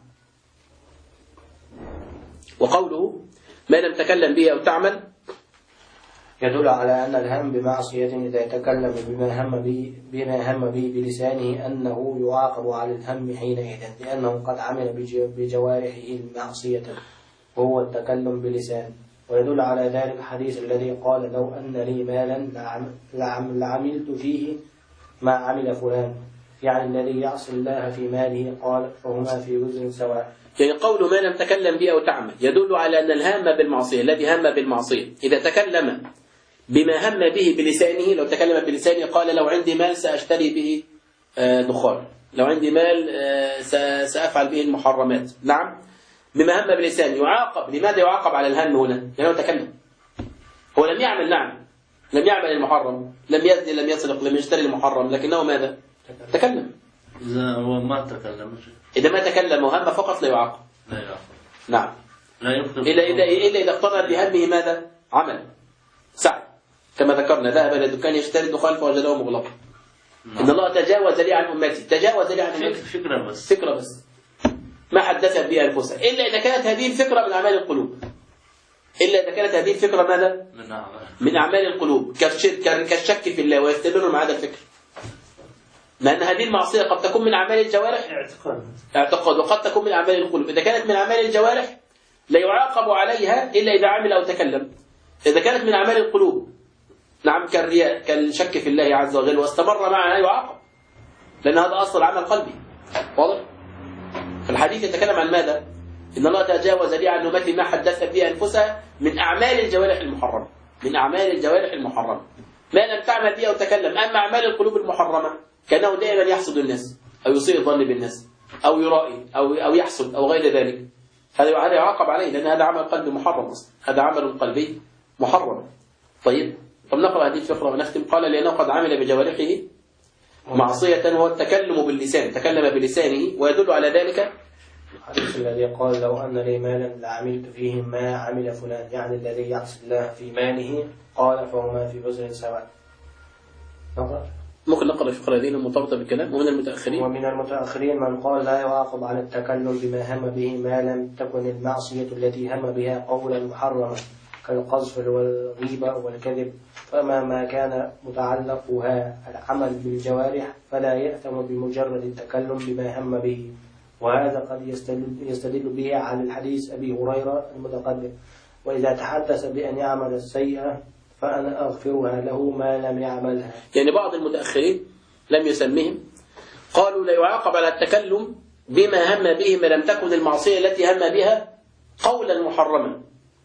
[SPEAKER 2] وقوله ما لم تكلم به أو تعمل
[SPEAKER 3] يدل على أن الهم بمعصية إذا تكلم بما هم به بلسانه أنه يعاقب على الهم حينئذ، لأنه قد عمل بجوارحه المعصية وهو التكلم بلسان. ويدل على ذلك الحديث الذي قال: لو أن لي مالا لعملت فيه ما عمل فلان، يعني الذي يعصي الله في ماله. قال: فهما في وزن سواء.
[SPEAKER 2] يعني قوله ما لم تكلم به أو تعمل يدل على أن الهام بالمعصية، الذي هم بالمعصية إذا تكلم بما هم به بلسانه، لو تكلم بلسانه قال: لو عندي مال سأشتري به دخان، لو عندي مال سأفعل به المحرمات، نعم، بما هم بلسانه يعاقب. لماذا يعاقب على الهم هنا؟ لأنه تكلم، هو لم يعمل، نعم، لم يعمل المحرم، لم يزني، لم يسرق، لم يشتري المحرم، لكنه ماذا؟ تكلم.
[SPEAKER 4] إذا هو ما تكلم،
[SPEAKER 2] إذا ما تكلم وهم فقط لا يعاقب.
[SPEAKER 4] لا يعاقب،
[SPEAKER 2] نعم،
[SPEAKER 4] لا يخطب.
[SPEAKER 2] إلا إذا اقتضى بهمه ماذا؟ عمل، سعي، كما ذكرنا ذهب إلى الدكان يشتري الدخان فوجده مغلقا. إن الله تجاوز لي عن أمتي، تجاوز لي عن أمتي، فكرة بس ما حدثت بها أنفسها، إلا إذا كانت هذه الفكرة من أعمال القلوب، إلا إذا كانت هذه الفكرة ماذا؟ من أعمال القلوب، كالشك في الله ويستمر مع هذا الفكر، لأن هذه المعصية قد تكون من أعمال الجوارح اعتقاد، وقد تكون من أعمال القلوب. إذا كانت من أعمال الجوارح لا يعاقب عليها إلا إذا عمل أو تكلم. إذا كانت من أعمال القلوب، نعم، كالرياء، كالشك في الله عز وجل، واستمر معها يعاقب، لأن هذا أصل عمل قلبي. واضح؟ فالحديث يتكلم عن ماذا؟ إن الله تجاوز لي عن أمتي ما حدثت به أنفسها من أعمال الجوارح المحرمة، من أعمال الجوارح المحرمة ما لم تعمل به أو تكلم. أما أعمال القلوب المحرمة كأنه دائما يحسد الناس أو يسيء الظن بالناس أو يرائي أو يحسد أو غير ذلك، هذا يعاقب عليه لأن هذا عمل قلبي محرم أصلا، هذا عمل قلبي محرم. طيب نقرأ هذه الفقرة ونختم. قال لأنه قد عمل بجوارحه معصية وهو التكلم باللسان، تكلم بلسانه، ويدل على ذلك
[SPEAKER 3] الحديث الذي قال لو أن لي مالا لعملت فيه ما عمل فلان، يعني الذي يعصي الله في ماله، قال فهما في وزر سواء.
[SPEAKER 2] ممكن نقرأ الفقرة هذه المرتبطة بالكلام. ومن المتأخرين
[SPEAKER 3] ومن المتأخرين من قال لا يعاقب على التكلم بما هم به ما لم تكن المعصية التي هم بها قولا محرما كالقذف والغيبة والكذب، فما ما كان متعلقها العمل بالجوارح فلا يأثم بمجرد التكلم بما هم به. وهذا قد يستدل به على الحديث أبي هريرة المتقدم: وإذا تحدث بأن يعمل السيئة فأنا أغفرها له ما لم يعملها.
[SPEAKER 2] يعني بعض المتأخرين لم يسمهم، قالوا لا يعاقب على التكلم بما هم به ما لم تكن المعصية التي هم بها قولا محرما.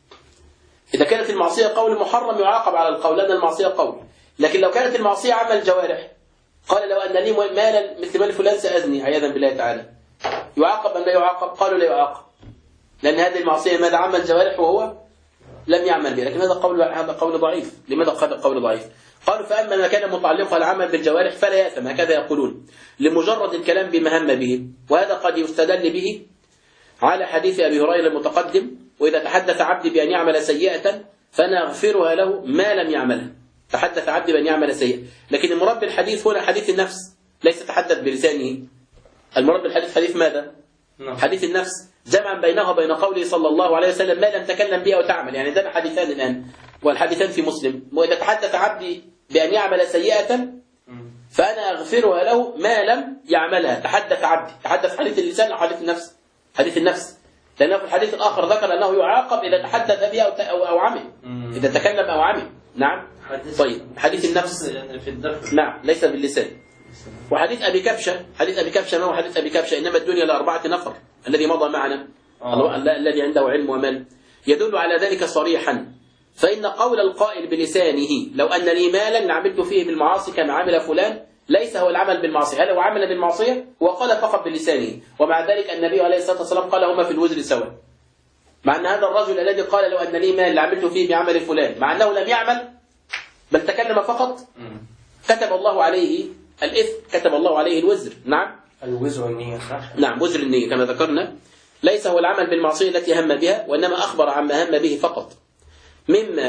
[SPEAKER 2] إذا كانت المعصية قول محرم يعاقب على القول لأن المعصية قول، لكن لو كانت المعصية عمل جوارح، قال لو أن لي مالا مثل مال فلان سأزني عياذا بالله تعالى، يعاقب أم لا يعاقب؟ قالوا لا يعاقب، لأن هذه المعصية ماذا عمل جوارح وهو لم يعمل بها. لكن هذا قول ضعيف. لماذا قال قول ضعيف؟ قالوا فأما ما كان متعلقا العمل بالجوارح فلا يأثم، هكذا يقولون، لمجرد الكلام بما هم به. وهذا قد يستدل به على حديث أبي هريرة المتقدم: وإذا تحدث عبدي بأن يعمل سيئة فأنا أغفرها له ما لم يعملها. تحدث عبدي بأن يعمل سيئة، لكن المراد بالحديث هنا حديث النفس، ليس تحدث بلسانه. المراد بالحديث حديث ماذا؟ حديث النفس، جمعا بينه وبين قوله صلى الله عليه وسلم ما لم تكلم به أو تعمل. يعني ده حديثان الآن، والحديثان في مسلم: وإذا تحدث عبدي بأن يعمل سيئة فأنا أغفرها له ما لم يعملها. تحدث عبدي، تحدث حديث اللسان أو حديث النفس؟ حديث النفس، لأنه في الحديث الآخر ذكر أنه يعاقب إذا تحدث به أو عمل، إذا تكلم أو عمل. نعم. طيب حديث النفس
[SPEAKER 4] في الدرس
[SPEAKER 2] نعم ليس باللسان. وحديث أبي كبشة، حديث أبي كبشة ما هو حديث أبي كبشة؟ إنما الدنيا لأربعة نفر الذي مضى معنا، الذي عنده علم ومال، يدل على ذلك صريحا. فإن قول القائل بلسانه لو أن لي مالا لعملت فيه بالمعاصي كما عمل فلان ليس هو العمل بالمعصية. هل هو عمل بالمعصية؟ وقال فقط بلسانه، ومع ذلك النبي عليه الصلاة والسلام قال هما في الوزر سواء. مع أن هذا الرجل الذي قال لو أن لي مال لعملت فيه بعمل فلان، مع أنه لم يعمل بل تكلم فقط، كتب الله عليه الإثم، كتب الله عليه الوزر. نعم
[SPEAKER 3] الوزر النية.
[SPEAKER 2] نعم وزر النية كما ذكرنا. ليس هو العمل بالمعصية التي هم بها، وإنما أخبر عما هم به فقط، مما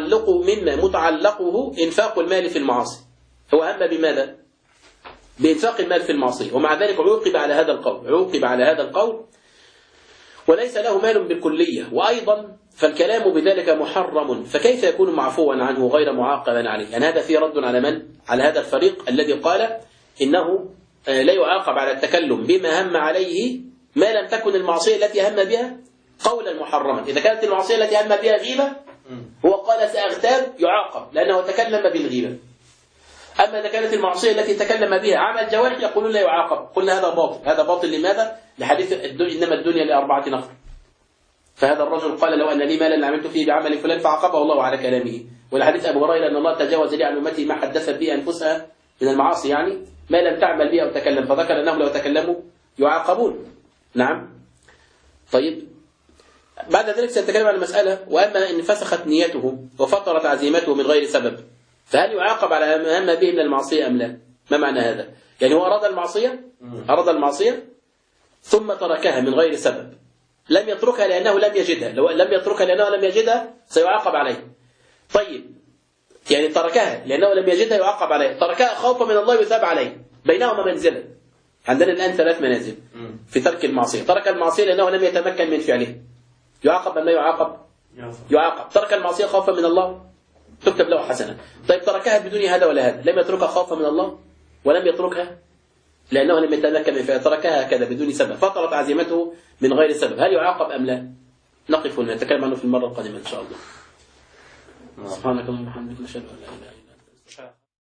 [SPEAKER 2] متعلقه إنفاق المال في المعاصي. هو هم بماذا؟ بإنفاق المال في المعصية، ومع ذلك عوقب على هذا القول وليس له مال بالكلية. وأيضا فالكلام بذلك محرم، فكيف يكون معفوا عنه غير معاقبا عليه؟ يعني هذا فيه رد على من؟ على هذا الفريق الذي قال إنه لا يعاقب على التكلم بما هم عليه ما لم تكن المعصية التي هم بها قولا محرما. إذا كانت المعصية التي هم بها غيبة هو قال سأغتاب يعاقب لأنه تكلم بالغيبة. أما إذا كانت المعصية التي تكلم بها عمل جوارح يقولون لا يعاقب. قلنا هذا باطل. هذا باطل لماذا؟ لحديث إنما الدنيا لأربعة نفر. فهذا الرجل قال لو أن لي مالا لعملت فيه بعمل فلان فعاقبه الله على كلامه. ولحديث أبو هريرة أن الله تجاوز لي عن أمتي ما حدثت به أنفسها من المعاصي، يعني ما لم تعمل به أو تكلم، فذكر أنهم لو تكلموا يعاقبون. نعم. طيب بعد ذلك سنتكلم عن المسألة: وأما إن فسخت نيته وفطرت عزيمته من غير سبب فهل يعاقب على ما هم به من المعصية أم لا؟ ما معنى هذا؟ يعني هو أراد المعصية ثم تركها من غير سبب، لم يتركها لأنه لم يجدها، لو لم يتركها لأنه لم يجدها سيعاقب عليه. طيب يعني تركها لأنه لم يجدها يعاقب عليه، تركها خوفا من الله يثاب عليه، بينهما منزلة. عندنا الآن 3 منازل في ترك المعصية: ترك المعصية لأنه لم يتمكن من فعله، يعاقب أم لا يعاقب؟ يعاقب. ترك المعصية خوفا من الله، تكتب له حسنة. طيب تركها بدون هذا ولا هذا، لم يتركها خوفا من الله ولم يتركها لأنه لم يتمكن من فعله، تركها هكذا بدون سبب، فطرت عزيمته من غير سبب، هل يعاقب أم لا؟ نقف ونتكلم عنه في المرة القادمة إن شاء الله. سبحانك اللهم وبحمدك نشهد أن لا إله إلا أنت.